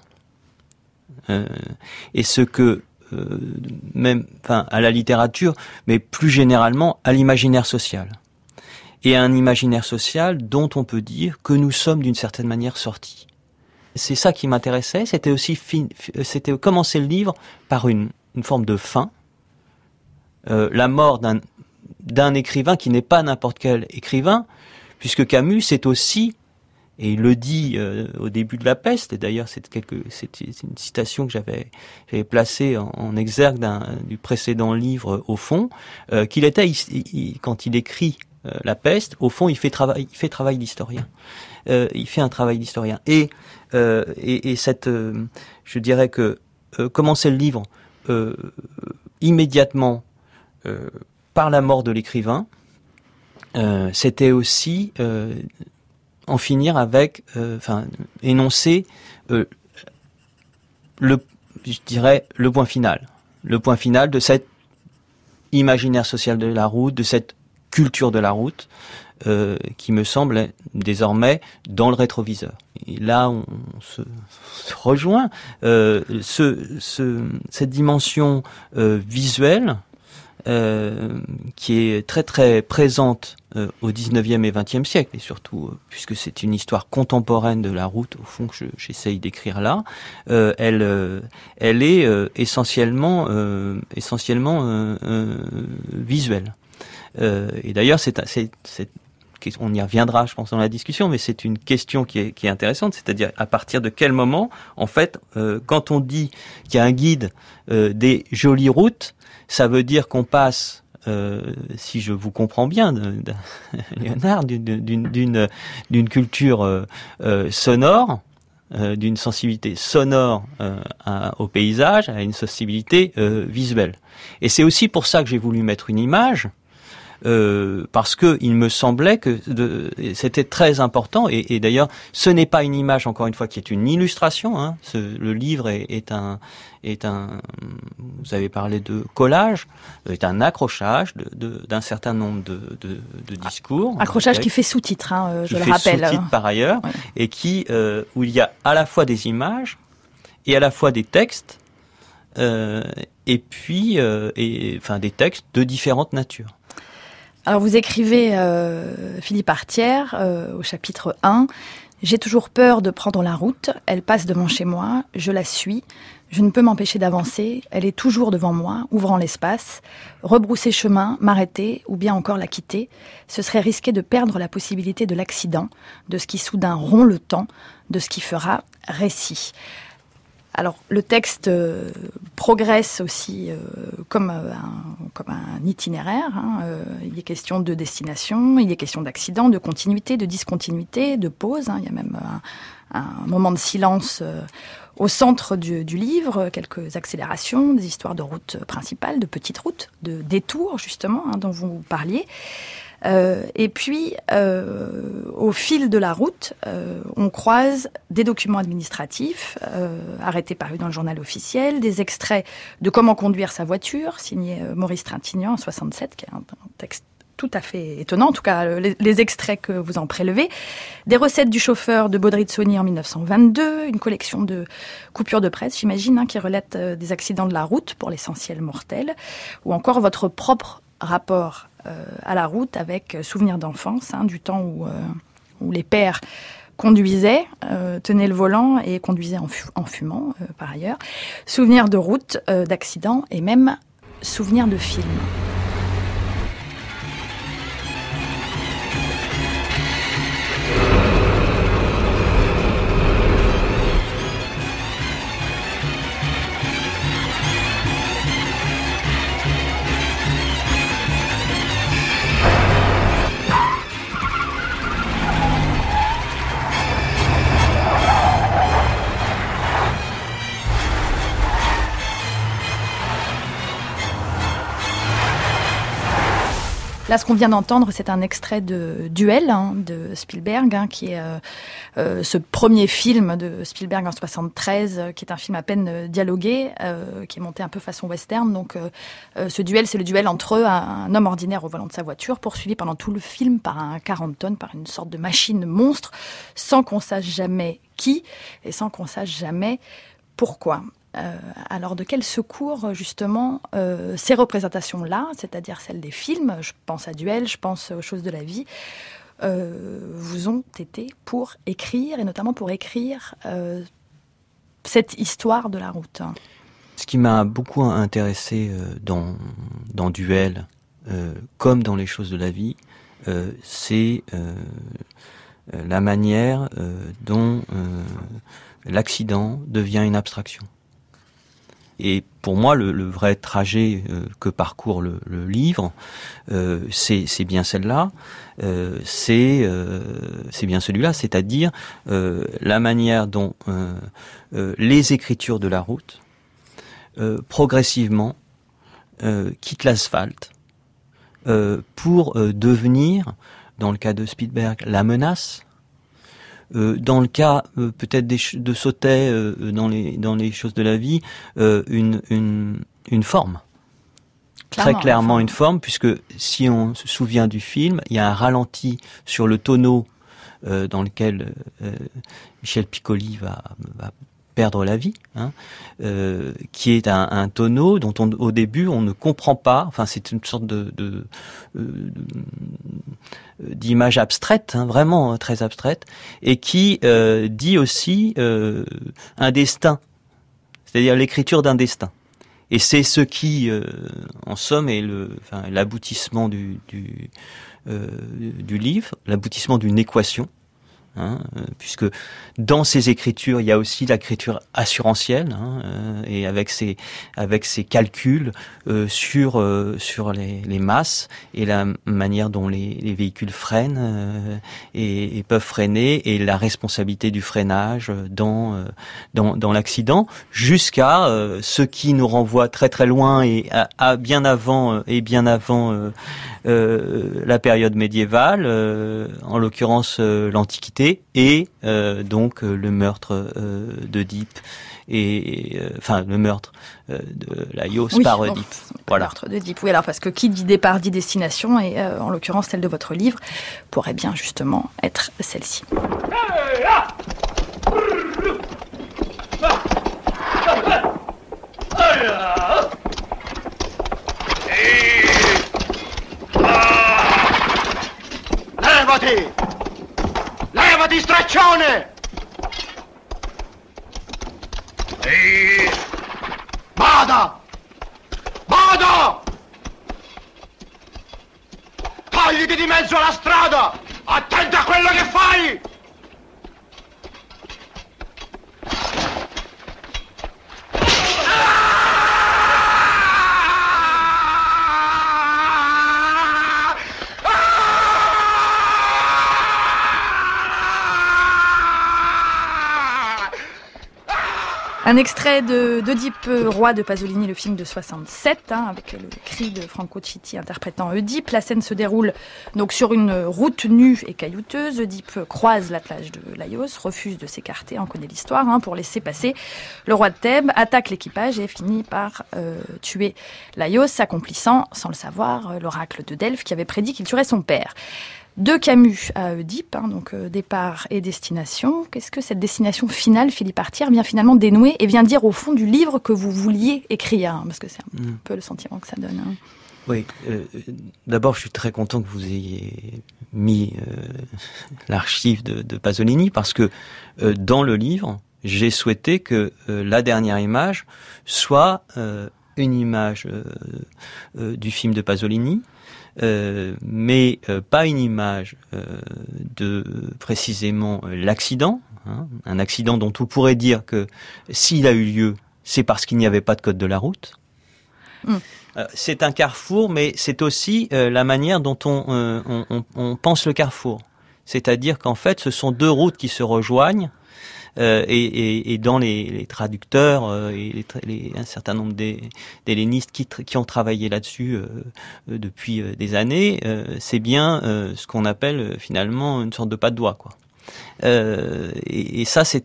Et ce que à la littérature, mais plus généralement à l'imaginaire social. Et un imaginaire social dont on peut dire que nous sommes d'une certaine manière sortis. C'est ça qui m'intéressait, c'était aussi c'était commencer le livre par une forme de fin, la mort d'un écrivain qui n'est pas n'importe quel écrivain, puisque Camus c'est aussi, et il le dit au début de La Peste, et d'ailleurs c'est une citation que j'avais placée en exergue du précédent livre au fond, qu'il était, quand il écrit La Peste, au fond, il fait travail d'historien. Il fait un travail d'historien. Et cette, je dirais que commencer le livre immédiatement par la mort de l'écrivain, c'était aussi en finir avec, énoncer le point final. Le point final de cet imaginaire social de la route, de cette culture de la route, qui me semble désormais dans le rétroviseur. Et là, on se rejoint. Cette dimension visuelle, qui est très très présente au 19e et 20e siècle, et surtout puisque c'est une histoire contemporaine de la route, au fond, que j'essaye d'écrire là, elle est essentiellement visuelle. Et d'ailleurs, on y reviendra, je pense, dans la discussion, mais c'est une question qui est intéressante, c'est-à-dire à partir de quel moment, en fait, quand on dit qu'il y a un guide des jolies routes, ça veut dire qu'on passe, si je vous comprends bien, Léonard, d'une culture sonore, d'une sensibilité sonore au paysage, à une sensibilité visuelle. Et c'est aussi pour ça que j'ai voulu mettre une image, parce que il me semblait que c'était très important, et d'ailleurs ce n'est pas une image, encore une fois, qui est une illustration, le livre est un vous avez parlé de collage, est un accrochage d'un certain nombre de discours. Accrochage qui fait sous-titre, je le rappelle. Sous-titre par ailleurs, oui. Et où il y a à la fois des images et à la fois des textes, et puis des textes de différentes natures. Alors vous écrivez, Philippe Artière, au chapitre 1, « J'ai toujours peur de prendre la route, elle passe devant chez moi, je la suis, je ne peux m'empêcher d'avancer, elle est toujours devant moi, ouvrant l'espace. Rebrousser chemin, m'arrêter ou bien encore la quitter, ce serait risquer de perdre la possibilité de l'accident, de ce qui soudain rompt le temps, de ce qui fera récit. » Alors, le texte progresse aussi comme un itinéraire. Il est question de destination, il est question d'accident, de continuité, de discontinuité, de pause. Il y a même un moment de silence au centre du livre, quelques accélérations, des histoires de routes principales, de petites routes, de détours justement, dont vous parliez. Et puis, au fil de la route, on croise des documents administratifs arrêtés parus dans le journal officiel, des extraits de Comment conduire sa voiture, signé Maurice Trintignant en 67, qui est un texte tout à fait étonnant, en tout cas les extraits que vous en prélevez, des recettes du chauffeur de Baudry-de-Saulny en 1922, une collection de coupures de presse, j'imagine, qui relatent des accidents de la route, pour l'essentiel mortels, ou encore votre propre rapport à la route avec souvenirs d'enfance, du temps où où les pères conduisaient, tenaient le volant et conduisaient en fumant, par ailleurs. Souvenirs de route, d'accidents et même souvenirs de films. Là, ce qu'on vient d'entendre, c'est un extrait de Duel de Spielberg, qui est ce premier film de Spielberg en 73, qui est un film à peine dialogué, qui est monté un peu façon western. Donc, ce duel, c'est le duel entre un homme ordinaire au volant de sa voiture, poursuivi pendant tout le film par un 40 tonnes, par une sorte de machine monstre, sans qu'on sache jamais qui et sans qu'on sache jamais pourquoi. Alors de quel secours justement ces représentations-là, c'est-à-dire celles des films, je pense à Duel, je pense aux choses de la vie, vous ont été pour écrire, et notamment pour écrire cette histoire de la route? Ce qui m'a beaucoup intéressé dans Duel, comme dans les choses de la vie, c'est la manière dont l'accident devient une abstraction. Et pour moi, le vrai trajet que parcourt le livre, c'est bien celle-là, c'est bien celui-là, c'est-à-dire la manière dont les écritures de la route, progressivement, quittent l'asphalte pour devenir, dans le cas de Spielberg, la menace. Dans le cas peut-être de Sautet dans les choses de la vie, une forme. Très clairement une forme, puisque si on se souvient du film, il y a un ralenti sur le tonneau dans lequel Michel Piccoli va perdre la vie, qui est un tonneau dont au début on ne comprend pas. Enfin, c'est une sorte d'image abstraite, vraiment très abstraite, et qui dit aussi un destin, c'est-à-dire l'écriture d'un destin. Et c'est ce qui, en somme, est l'aboutissement du livre, l'aboutissement d'une équation. Puisque dans ces écritures, il y a aussi l'écriture assurantielle, et avec ses calculs sur les masses et la manière dont les véhicules freinent et peuvent freiner, et la responsabilité du freinage dans l'accident, jusqu'à ce qui nous renvoie très très loin et à bien avant la période médiévale, en l'occurrence l'Antiquité, et donc le meurtre d'Œdipe, et le meurtre de Laios parŒdipe. Voilà. Le meurtre d'Œdipe. Oui, alors parce que qui dit départ dit destination, et en l'occurrence celle de votre livre pourrait bien justement être celle-ci. Levati, straccione! Ehi! Bada! Togliti di mezzo alla strada! Attento a quello che fai! Un extrait d'Œdipe, roi de Pasolini, le film de 67, avec le cri de Franco Citti interprétantŒdipe. La scène se déroule donc sur une route nue et caillouteuse.Œdipe croise l'attelage de Laios, refuse de s'écarter, on connaît l'histoire, pour laisser passer le roi de Thèbes, attaque l'équipage et finit par tuer Laios, accomplissant, sans le savoir, l'oracle de Delphes qui avait prédit qu'il tuerait son père. De Camus àŒdipe, donc départ et destination. Qu'est-ce que cette destination finale, Philippe Artière, vient finalement dénouer et vient dire au fond du livre que vous vouliez écrire, parce que c'est un peu le sentiment que ça donne. Oui, d'abord je suis très content que vous ayez mis l'archive de Pasolini parce que dans le livre, j'ai souhaité que la dernière image soit une image du film de Pasolini, mais pas une image de précisément l'accident, hein, un accident dont on pourrait dire que s'il a eu lieu, c'est parce qu'il n'y avait pas de code de la route. C'est un carrefour, mais c'est aussi la manière dont on pense le carrefour. C'est-à-dire qu'en fait, ce sont deux routes qui se rejoignent, et dans les traducteurs et un certain nombre d'hellénistes qui ont travaillé là-dessus depuis des années, c'est bien ce qu'on appelle finalement une sorte de pas de doigt, quoi. Et ça, c'est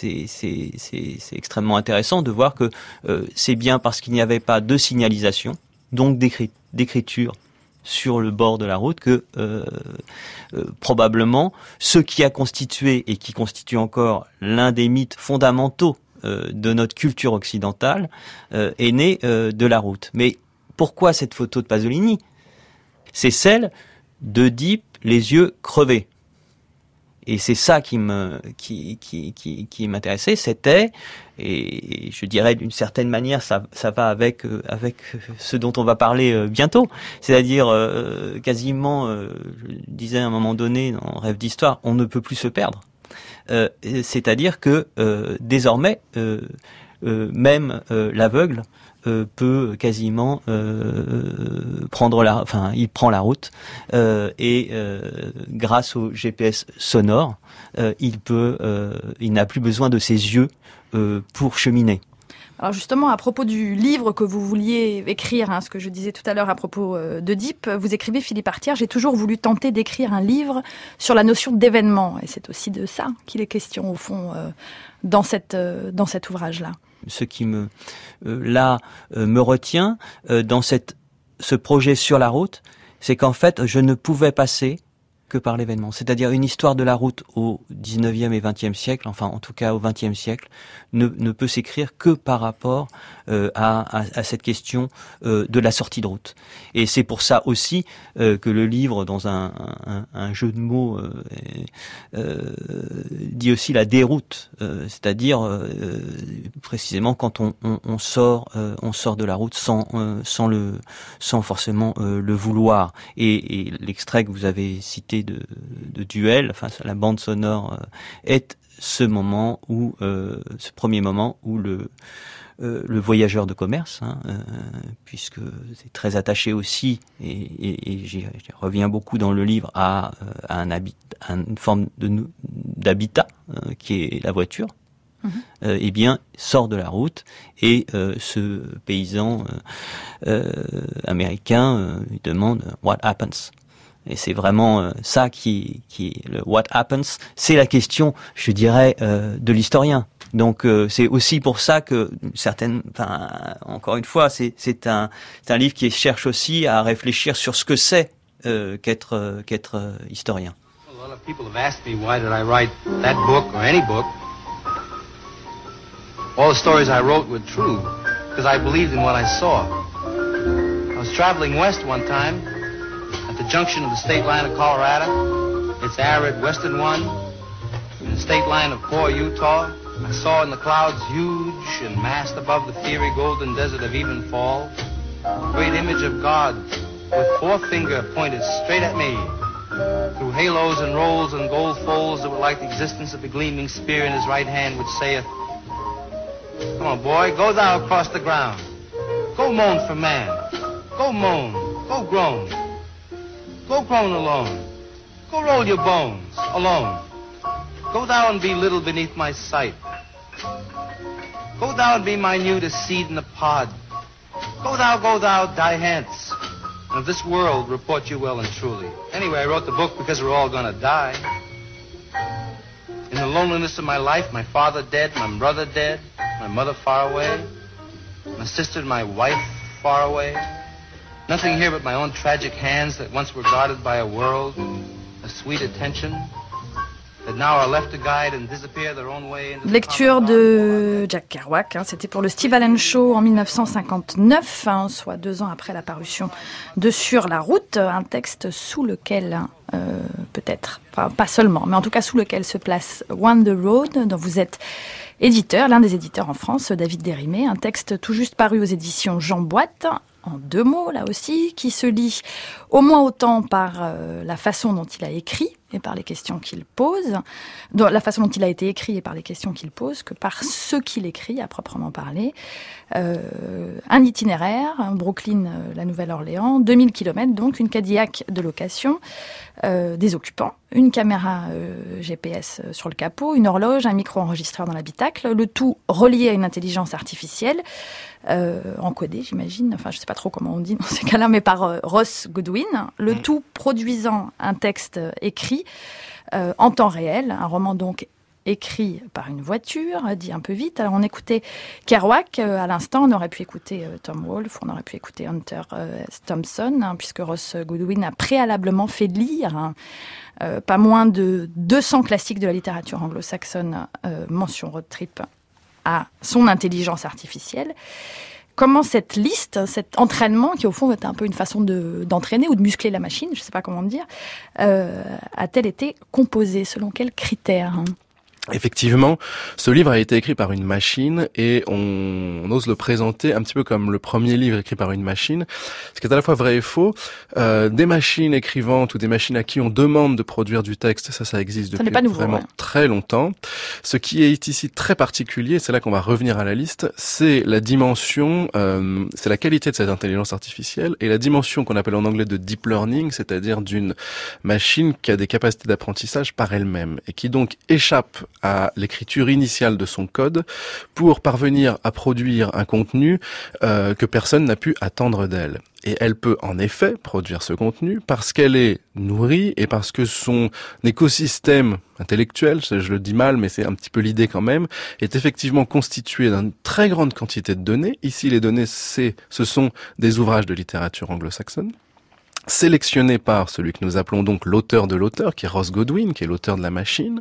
extrêmement intéressant de voir que c'est bien parce qu'il n'y avait pas de signalisation, donc d'écriture sur le bord de la route, que probablement ce qui a constitué et qui constitue encore l'un des mythes fondamentaux de notre culture occidentale est né de la route. Mais pourquoi cette photo de Pasolini? C'est celle d'Œdipe, les yeux crevés. Et c'est ça qui m'intéressait, c'était, et je dirais d'une certaine manière, ça va avec ce dont on va parler bientôt, c'est-à-dire quasiment, je disais à un moment donné dans Rêve d'histoire, on ne peut plus se perdre. C'est-à-dire que désormais, même l'aveugle peut quasiment il prend la route et grâce au GPS sonore, il n'a plus besoin de ses yeux pour cheminer. Alors justement, à propos du livre que vous vouliez écrire, ce que je disais tout à l'heure à propos d'Œdipe, vous écrivez, Philippe Artière, j'ai toujours voulu tenter d'écrire un livre sur la notion d'événement. Et c'est aussi de ça qu'il est question, au fond, dans cet ouvrage-là. Ce qui me retient dans ce projet sur la route, c'est qu'en fait, je ne pouvais passer que par l'événement. C'est-à-dire une histoire de la route au 19e et 20e siècle, enfin en tout cas au 20e siècle, ne peut s'écrire que par rapport à cette question de la sortie de route. Et c'est pour ça aussi que le livre, dans un jeu de mots, dit aussi la déroute, c'est-à-dire précisément quand on sort de la route sans forcément le vouloir. Et l'extrait que vous avez cité de Duel, enfin la bande sonore est ce moment où ce premier moment où le voyageur de commerce, puisque c'est très attaché aussi, et j'y reviens beaucoup dans le livre, à une forme d'habitat qui est la voiture. Eh bien, sort de la route et ce paysan américain lui demande « What happens ?» Et c'est vraiment ça qui le what happens, c'est la question, je dirais, de l'historien. Donc c'est aussi pour ça que encore une fois, c'est un livre qui cherche aussi à réfléchir sur ce que c'est qu'être historien. A lot of people have asked me why did I write that book or any book. All the stories I wrote were true because I believed in what I saw. I was traveling west one time at the junction of the state line of Colorado. It's arid western one, and the state line of poor Utah. I saw in the clouds huge and massed above the fiery golden desert of Evenfall, a great image of God with forefinger pointed straight at me, through halos and rolls and gold folds that were like the existence of the gleaming spear in his right hand, which saith, "Come on, boy, go thou across the ground. Go moan for man. Go moan. Go groan. Go groan alone. Go roll your bones alone. Go thou and be little beneath my sight. Go thou and be minute as seed in the pod. Go thou, die hence. And of this world report you well and truly." Anyway, I wrote the book because we're all gonna die. In the loneliness of my life, my father dead, my brother dead, my mother far away, my sister and my wife far away. Nothing here but my own tragic hands that once were guarded by a world, a sweet attention. that now are left to guide and disappear their own way into the Lecture common de Jack Kerouac, c'était pour le Steve Allen Show en 1959, soit 2 ans après la parution de Sur la route, un texte sous lequel, peut-être, enfin, pas seulement, mais en tout cas sous lequel se place On the Road, dont vous êtes éditeur, l'un des éditeurs en France, David Desrimé, un texte tout juste paru aux éditions Jean Boîte, en 2 mots là aussi, qui se lit au moins autant par la façon dont il a écrit et par les questions qu'il pose, la façon dont il a été écrit et par les questions qu'il pose, que par ce qu'il écrit à proprement parler. Un itinéraire, Brooklyn, la Nouvelle-Orléans, 2000 km donc, une Cadillac de location, des occupants, une caméra GPS sur le capot, une horloge, un micro-enregistreur dans l'habitacle, le tout relié à une intelligence artificielle, encodé, j'imagine, enfin je sais pas trop comment on dit dans ces cas-là, mais par Ross Goodwin, le tout produisant un texte écrit en temps réel, un roman donc écrit par une voiture, dit un peu vite. Alors on écoutait Kerouac à l'instant, on aurait pu écouter Tom Wolfe, on aurait pu écouter Hunter Thompson, puisque Ross Goodwin a préalablement fait lire pas moins de 200 classiques de la littérature anglo-saxonne, mention road trip, à son intelligence artificielle. Comment cette liste, cet entraînement, qui au fond est un peu une façon d'entraîner ou de muscler la machine, je ne sais pas comment dire, a-t-elle été composée? Selon quels critères? Effectivement, ce livre a été écrit par une machine et on ose le présenter un petit peu comme le premier livre écrit par une machine, ce qui est à la fois vrai et faux. Des machines écrivantes ou des machines à qui on demande de produire du texte, ça existe depuis vraiment très longtemps. Ce qui est ici très particulier, c'est là qu'on va revenir à la liste, c'est la dimension, c'est la qualité de cette intelligence artificielle et la dimension qu'on appelle en anglais de deep learning, c'est-à-dire d'une machine qui a des capacités d'apprentissage par elle-même et qui donc échappe à l'écriture initiale de son code pour parvenir à produire un contenu que personne n'a pu attendre d'elle. Et elle peut en effet produire ce contenu parce qu'elle est nourrie et parce que son écosystème intellectuel, je le dis mal mais c'est un petit peu l'idée quand même, est effectivement constitué d'une très grande quantité de données. Ici les données ce sont des ouvrages de littérature anglo-saxonne, sélectionnés par celui que nous appelons donc l'auteur de l'auteur, qui est Ross Goodwin, qui est l'auteur de la machine,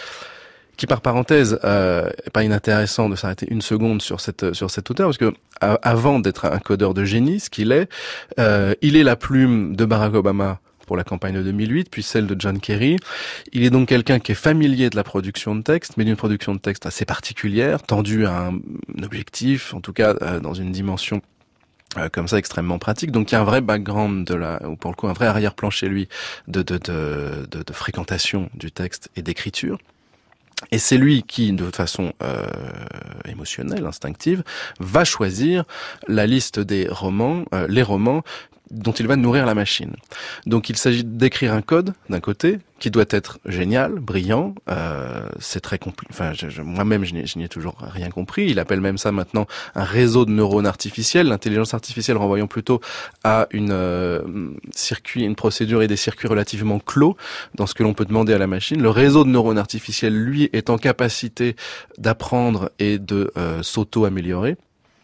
qui par parenthèse est pas inintéressant de s'arrêter une seconde sur cet auteur parce que avant d'être un codeur de génie, ce qu'il est, il est la plume de Barack Obama pour la campagne de 2008, puis celle de John Kerry. Il est donc quelqu'un qui est familier de la production de texte, mais d'une production de texte assez particulière, tendue à un objectif, en tout cas dans une dimension comme ça extrêmement pratique. Donc il y a un vrai background ou pour le coup un vrai arrière-plan chez lui de fréquentation du texte et d'écriture. Et c'est lui qui, de façon émotionnelle, instinctive, va choisir la liste des romans, les romans dont il va nourrir la machine. Donc il s'agit d'écrire un code, d'un côté, qui doit être génial, brillant, c'est très compliqué. Enfin, moi-même, je n'y ai toujours rien compris. Il appelle même ça maintenant un réseau de neurones artificiels. L'intelligence artificielle renvoyant plutôt à une procédure et des circuits relativement clos dans ce que l'on peut demander à la machine. Le réseau de neurones artificiels, lui, est en capacité d'apprendre et de s'auto-améliorer.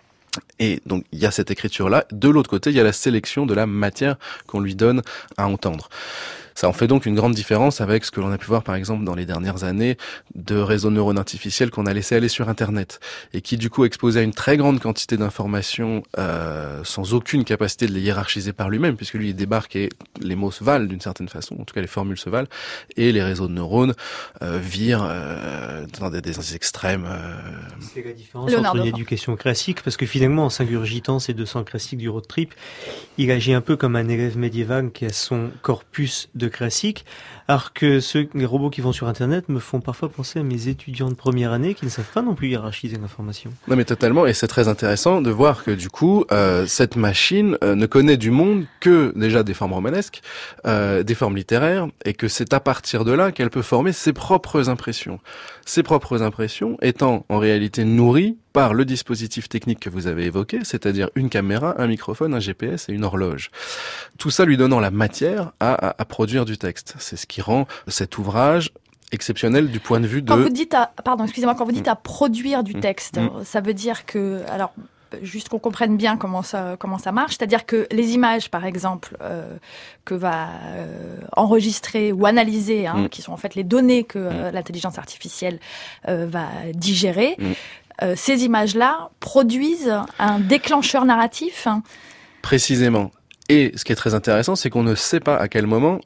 Et donc, il y a cette écriture-là. De l'autre côté, il y a la sélection de la matière qu'on lui donne à entendre. Ça en fait donc une grande différence avec ce que l'on a pu voir par exemple dans les dernières années de réseaux de neurones artificiels qu'on a laissé aller sur Internet et qui du coup exposaient à une très grande quantité d'informations sans aucune capacité de les hiérarchiser par lui-même puisque lui il débarque et les mots se valent d'une certaine façon, en tout cas les formules se valent et les réseaux de neurones virent dans des extrêmes. C'est la différence entre une éducation classique parce que finalement en s'ingurgitant ces 200 classiques du road trip, il agit un peu comme un élève médiéval qui a son corpus de classique, alors que les robots qui vont sur Internet me font parfois penser à mes étudiants de première année qui ne savent pas non plus hiérarchiser l'information. Non mais totalement, et c'est très intéressant de voir que du coup, cette machine ne connaît du monde que déjà des formes romanesques, des formes littéraires, et que c'est à partir de là qu'elle peut former ses propres impressions. Ses propres impressions étant en réalité nourries par le dispositif technique que vous avez évoqué, c'est-à-dire une caméra, un microphone, un GPS et une horloge. Tout ça lui donnant la matière à produire du texte. C'est ce qui rend cet ouvrage exceptionnel du point de vue de... Quand vous dites à produire du texte, ça veut dire que... Alors, juste qu'on comprenne bien comment ça marche. C'est-à-dire que les images, par exemple, que va enregistrer ou analyser, qui sont en fait les données que l'intelligence artificielle va digérer, ces images-là produisent un déclencheur narratif. Précisément. Et ce qui est très intéressant, c'est qu'on ne sait pas à quel moment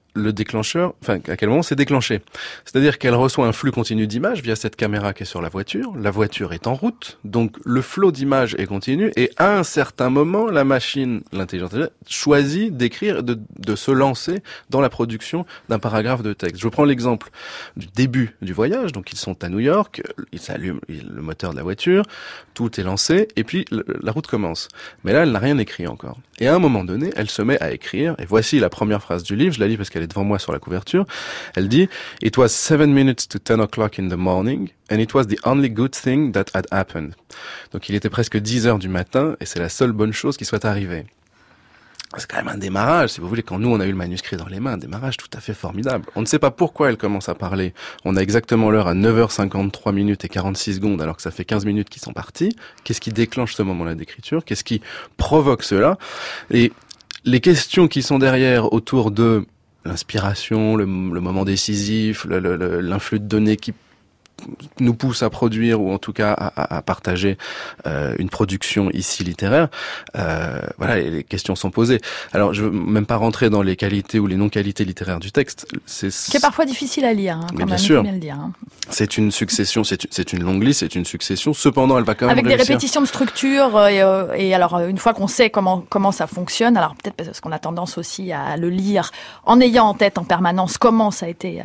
à quel moment c'est déclenché. C'est-à-dire qu'elle reçoit un flux continu d'images via cette caméra qui est sur la voiture est en route, donc le flot d'images est continu, et à un certain moment, la machine, l'intelligence artificielle, choisit d'écrire, de se lancer dans la production d'un paragraphe de texte. Je prends l'exemple du début du voyage, donc ils sont à New York, ils s'allument le moteur de la voiture, tout est lancé, et puis la route commence. Mais là, elle n'a rien écrit encore. Et à un moment donné, elle se met à écrire, et voici la première phrase du livre, je la lis parce qu'elle est devant moi sur la couverture. Elle dit « It was 7 minutes to 10 o'clock in the morning, and it was the only good thing that had happened. » Donc il était presque 10 heures du matin, et c'est la seule bonne chose qui soit arrivée. C'est quand même un démarrage, si vous voulez, quand nous on a eu le manuscrit dans les mains, un démarrage tout à fait formidable. On ne sait pas pourquoi elle commence à parler. On a exactement l'heure à 9h53 minutes et 46 secondes, alors que ça fait 15 minutes qu'ils sont partis. Qu'est-ce qui déclenche ce moment-là d'écriture? Qu'est-ce qui provoque cela? Et les questions qui sont derrière autour de l'inspiration, le moment décisif, l'influx de données qui nous pousse à produire, ou en tout cas à partager une production ici littéraire, voilà, les questions sont posées. Alors je veux même pas rentrer dans les qualités ou les non-qualités littéraires du texte. Qui est parfois difficile à lire, mais bien sûr. Bien le dire, C'est une succession, c'est une longue liste, c'est une succession. Cependant, elle va quand même avec réussir. Des répétitions de structure, et alors une fois qu'on sait comment ça fonctionne, alors peut-être parce qu'on a tendance aussi à le lire en ayant en tête en permanence comment ça a été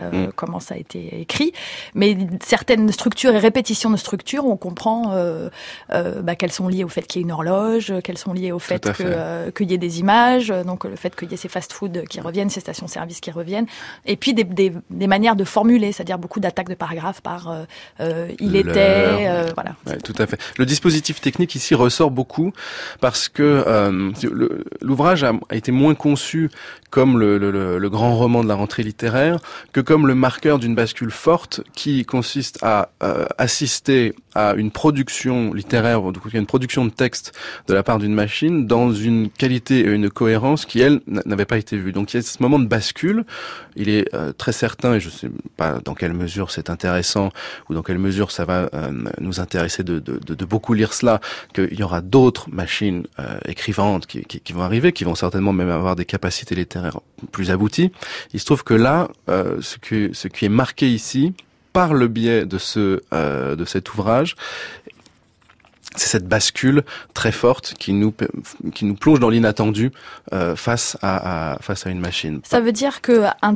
écrit, mais certaines structures et répétitions de structures, on comprend qu'elles sont liées au fait qu'il y ait une horloge, qu'elles sont liées au fait qu'il y ait des images, donc le fait qu'il y ait ces fast-food qui reviennent, ces stations-service qui reviennent, et puis des manières de formuler, c'est-à-dire beaucoup d'attaques de paragraphes par il était, voilà. Ouais, tout à fait. Le dispositif technique ici ressort beaucoup parce que l'ouvrage a été moins conçu comme le grand roman de la rentrée littéraire que comme le marqueur d'une bascule forte qui consiste à assister à une production littéraire, ou une production de texte de la part d'une machine dans une qualité et une cohérence qui, elle, n'avait pas été vue. Donc il y a ce moment de bascule, il est très certain, et je ne sais pas dans quelle mesure c'est intéressant, ou dans quelle mesure ça va nous intéresser de beaucoup lire cela, qu'il y aura d'autres machines écrivantes qui vont arriver, qui vont certainement même avoir des capacités littéraires plus abouties. Il se trouve que là, ce qui est marqué ici, par le biais de cet ouvrage, c'est cette bascule très forte qui nous plonge dans l'inattendu face à une machine. Ça veut dire que un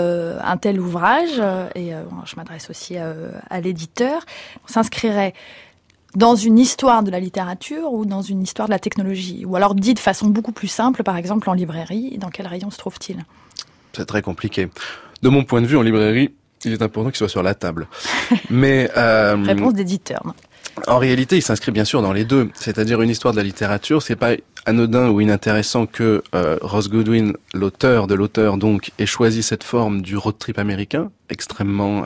tel ouvrage, et je m'adresse aussi à l'éditeur, s'inscrirait dans une histoire de la littérature ou dans une histoire de la technologie, ou alors dit de façon beaucoup plus simple, par exemple en librairie. Dans quel rayon se trouve-t-il? C'est très compliqué. De mon point de vue, en librairie, il est important qu'il soit sur la table. Mais réponse d'éditeur. En réalité, il s'inscrit bien sûr dans les deux. C'est-à-dire une histoire de la littérature, c'est pas anodin ou inintéressant que Ross Goodwin, l'auteur donc, ait choisi cette forme du road trip américain, extrêmement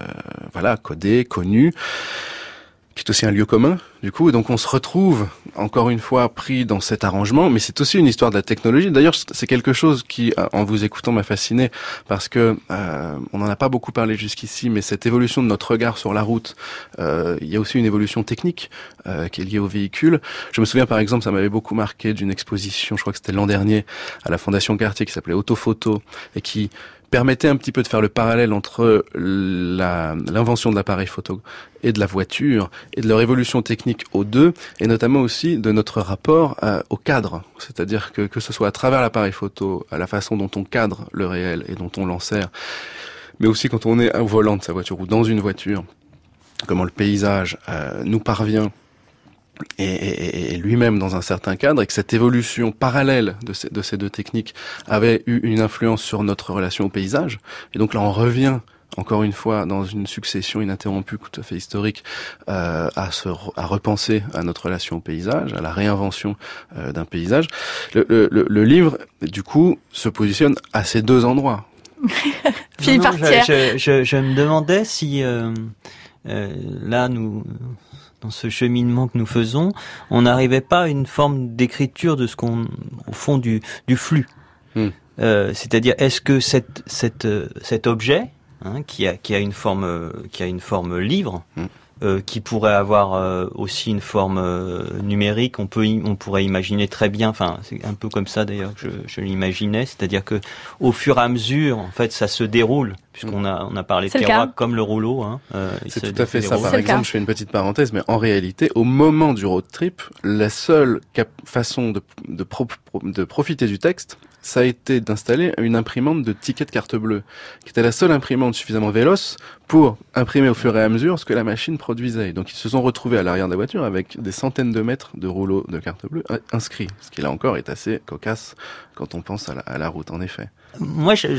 codé, connu, qui est aussi un lieu commun, du coup, et donc on se retrouve, encore une fois, pris dans cet arrangement, mais c'est aussi une histoire de la technologie. D'ailleurs, c'est quelque chose qui, en vous écoutant, m'a fasciné, parce que on n'en a pas beaucoup parlé jusqu'ici, mais cette évolution de notre regard sur la route, il y a aussi une évolution technique qui est liée au véhicule. Je me souviens, par exemple, ça m'avait beaucoup marqué d'une exposition, je crois que c'était l'an dernier, à la Fondation Cartier, qui s'appelait Autophoto, et qui permettait un petit peu de faire le parallèle entre l'invention de l'appareil photo et de la voiture, et de leur évolution technique aux deux, et notamment aussi de notre rapport au cadre. C'est-à-dire que ce soit à travers l'appareil photo, à la façon dont on cadre le réel et dont on l'enserre, mais aussi quand on est au volant de sa voiture ou dans une voiture, comment le paysage nous parvient et lui-même dans un certain cadre, et que cette évolution parallèle de ces deux techniques avait eu une influence sur notre relation au paysage. Et donc là, on revient encore une fois dans une succession ininterrompue, tout à fait historique, à repenser à notre relation au paysage, à la réinvention d'un paysage. Le livre, du coup, se positionne à ces deux endroits. Je me demandais si là dans ce cheminement que nous faisons, on n'arrivait pas à une forme d'écriture de ce qu'on, au fond du flux. C'est-à-dire, est-ce que cet objet, qui a une forme livre, qui pourrait avoir aussi une forme numérique, on pourrait imaginer très bien, enfin c'est un peu comme ça d'ailleurs que je l'imaginais, c'est-à-dire que au fur et à mesure, en fait, ça se déroule, puisqu'on a parlé de terroir comme le rouleau. C'est tout à fait ça. Par exemple, je fais une petite parenthèse, mais en réalité, au moment du road trip, la seule façon de profiter du texte, ça a été d'installer une imprimante de tickets de carte bleue, qui était la seule imprimante suffisamment véloce pour imprimer au fur et à mesure ce que la machine produisait. Et donc ils se sont retrouvés à l'arrière de la voiture avec des centaines de mètres de rouleaux de carte bleue inscrits, ce qui là encore est assez cocasse quand on pense à la route, en effet. Moi, je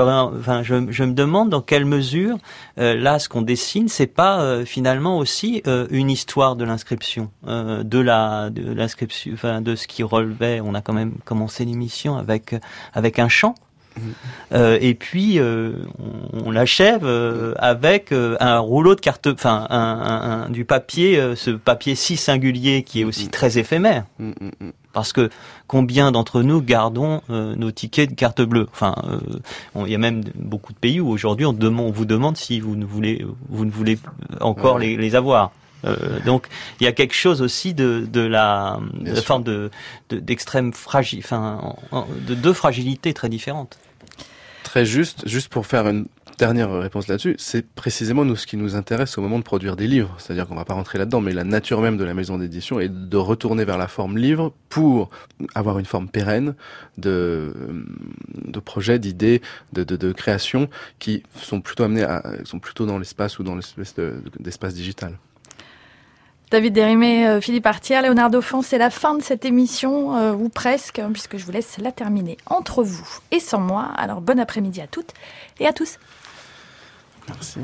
me demande dans quelle mesure, là, ce qu'on dessine, c'est pas finalement aussi une histoire de l'inscription, de l'inscription, enfin de ce qui relevait. On a quand même commencé l'émission avec un chant. Et puis on l'achève avec un rouleau de carte, enfin du papier, ce papier si singulier qui est aussi très éphémère. Parce que combien d'entre nous gardons nos tickets de carte bleue? Enfin, il y a même beaucoup de pays où aujourd'hui on vous demande si vous ne voulez encore les avoir. Donc il y a quelque chose aussi de la forme d'extrême fragile, enfin de deux fragilités très différentes. Très juste pour faire une dernière réponse là-dessus, c'est précisément ce qui nous intéresse au moment de produire des livres. C'est-à-dire qu'on va pas rentrer là-dedans, mais la nature même de la maison d'édition est de retourner vers la forme livre pour avoir une forme pérenne de projets, d'idées, de créations qui sont plutôt sont plutôt dans l'espace ou dans l'espèce d'espace digital. David Desrumé, Philippe Artière, Léonard Dauphin, c'est la fin de cette émission, ou presque, puisque je vous laisse la terminer entre vous et sans moi. Alors bon après-midi à toutes et à tous. Merci.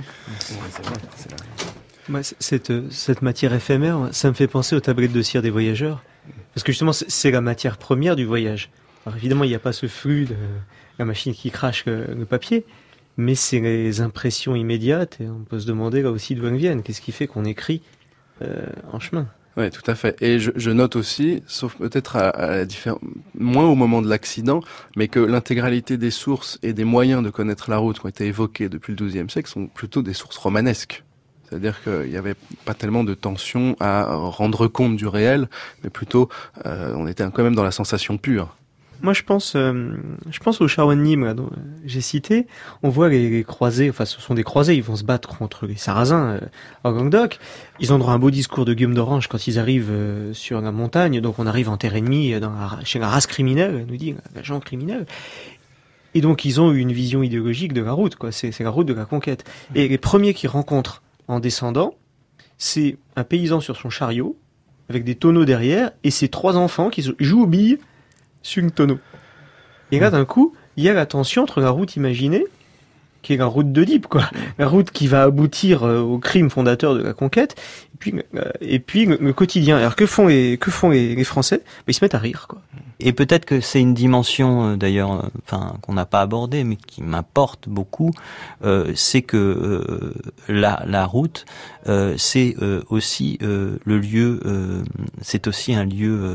Moi, cette matière éphémère, ça me fait penser aux tablettes de cire des voyageurs. Parce que justement, c'est la matière première du voyage. Alors évidemment, il n'y a pas ce flux de la machine qui crache le papier, mais c'est les impressions immédiates, et on peut se demander là aussi d'où elles viennent. Qu'est-ce qui fait qu'on écrit en chemin? Oui, tout à fait. Et je note aussi, sauf peut-être moins au moment de l'accident, mais que l'intégralité des sources et des moyens de connaître la route qui ont été évoqués depuis le XIIe siècle sont plutôt des sources romanesques. C'est-à-dire qu'il n'y avait pas tellement de tension à rendre compte du réel, mais plutôt on était quand même dans la sensation pure. Moi, je pense au Shawannim dont j'ai cité. On voit les croisés, enfin, ce sont des croisés. Ils vont se battre contre les Sarrasins en Languedoc. Ils ont droit à un beau discours de Guillaume d'Orange quand ils arrivent sur la montagne. Donc, on arrive en terre ennemie chez la race criminelle, nous dit l'agent criminel. Et donc, ils ont une vision idéologique de la route, quoi. C'est la route de la conquête. Et les premiers qu'ils rencontrent en descendant, c'est un paysan sur son chariot avec des tonneaux derrière et ses 3 enfants qui jouent aux billes sur une tonneau. Et là, d'un coup, il y a la tension entre la route imaginée, qui est la route d'Oedipe, quoi. La route qui va aboutir au crime fondateur de la conquête, et puis le quotidien. Alors, que font les Français? Ils se mettent à rire, quoi. Et peut-être que c'est une dimension, d'ailleurs, qu'on n'a pas abordée, mais qui m'importe beaucoup, c'est que la route, c'est aussi le lieu, c'est aussi un lieu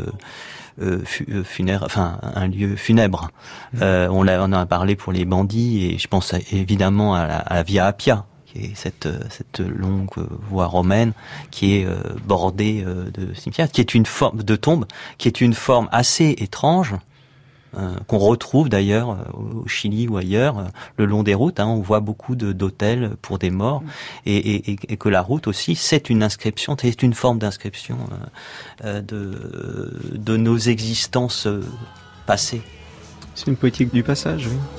funèbre, un lieu funèbre. On en a parlé pour les bandits, et je pense évidemment à la Via Appia, qui est cette longue voie romaine qui est bordée de cimetières, qui est une forme de tombe, qui est une forme assez étrange, qu'on retrouve d'ailleurs au Chili ou ailleurs, le long des routes. On voit beaucoup d'hôtels pour des morts, et que la route aussi, c'est une inscription, c'est une forme d'inscription de nos existences passées. C'est une poétique du passage, oui.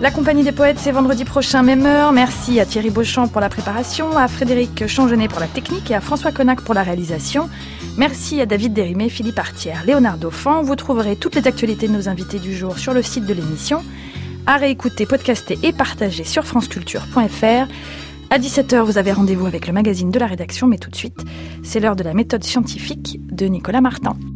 La Compagnie des Poètes, c'est vendredi prochain, même heure. Merci à Thierry Beauchamp pour la préparation, à Frédéric Changenet pour la technique et à François Connac pour la réalisation. Merci à David Dérimé, Philippe Artière, Léonard Dauphin. Vous trouverez toutes les actualités de nos invités du jour sur le site de l'émission. À réécouter, podcaster et partager sur franceculture.fr. À 17h, vous avez rendez-vous avec le magazine de la rédaction, mais tout de suite, c'est l'heure de la méthode scientifique de Nicolas Martin.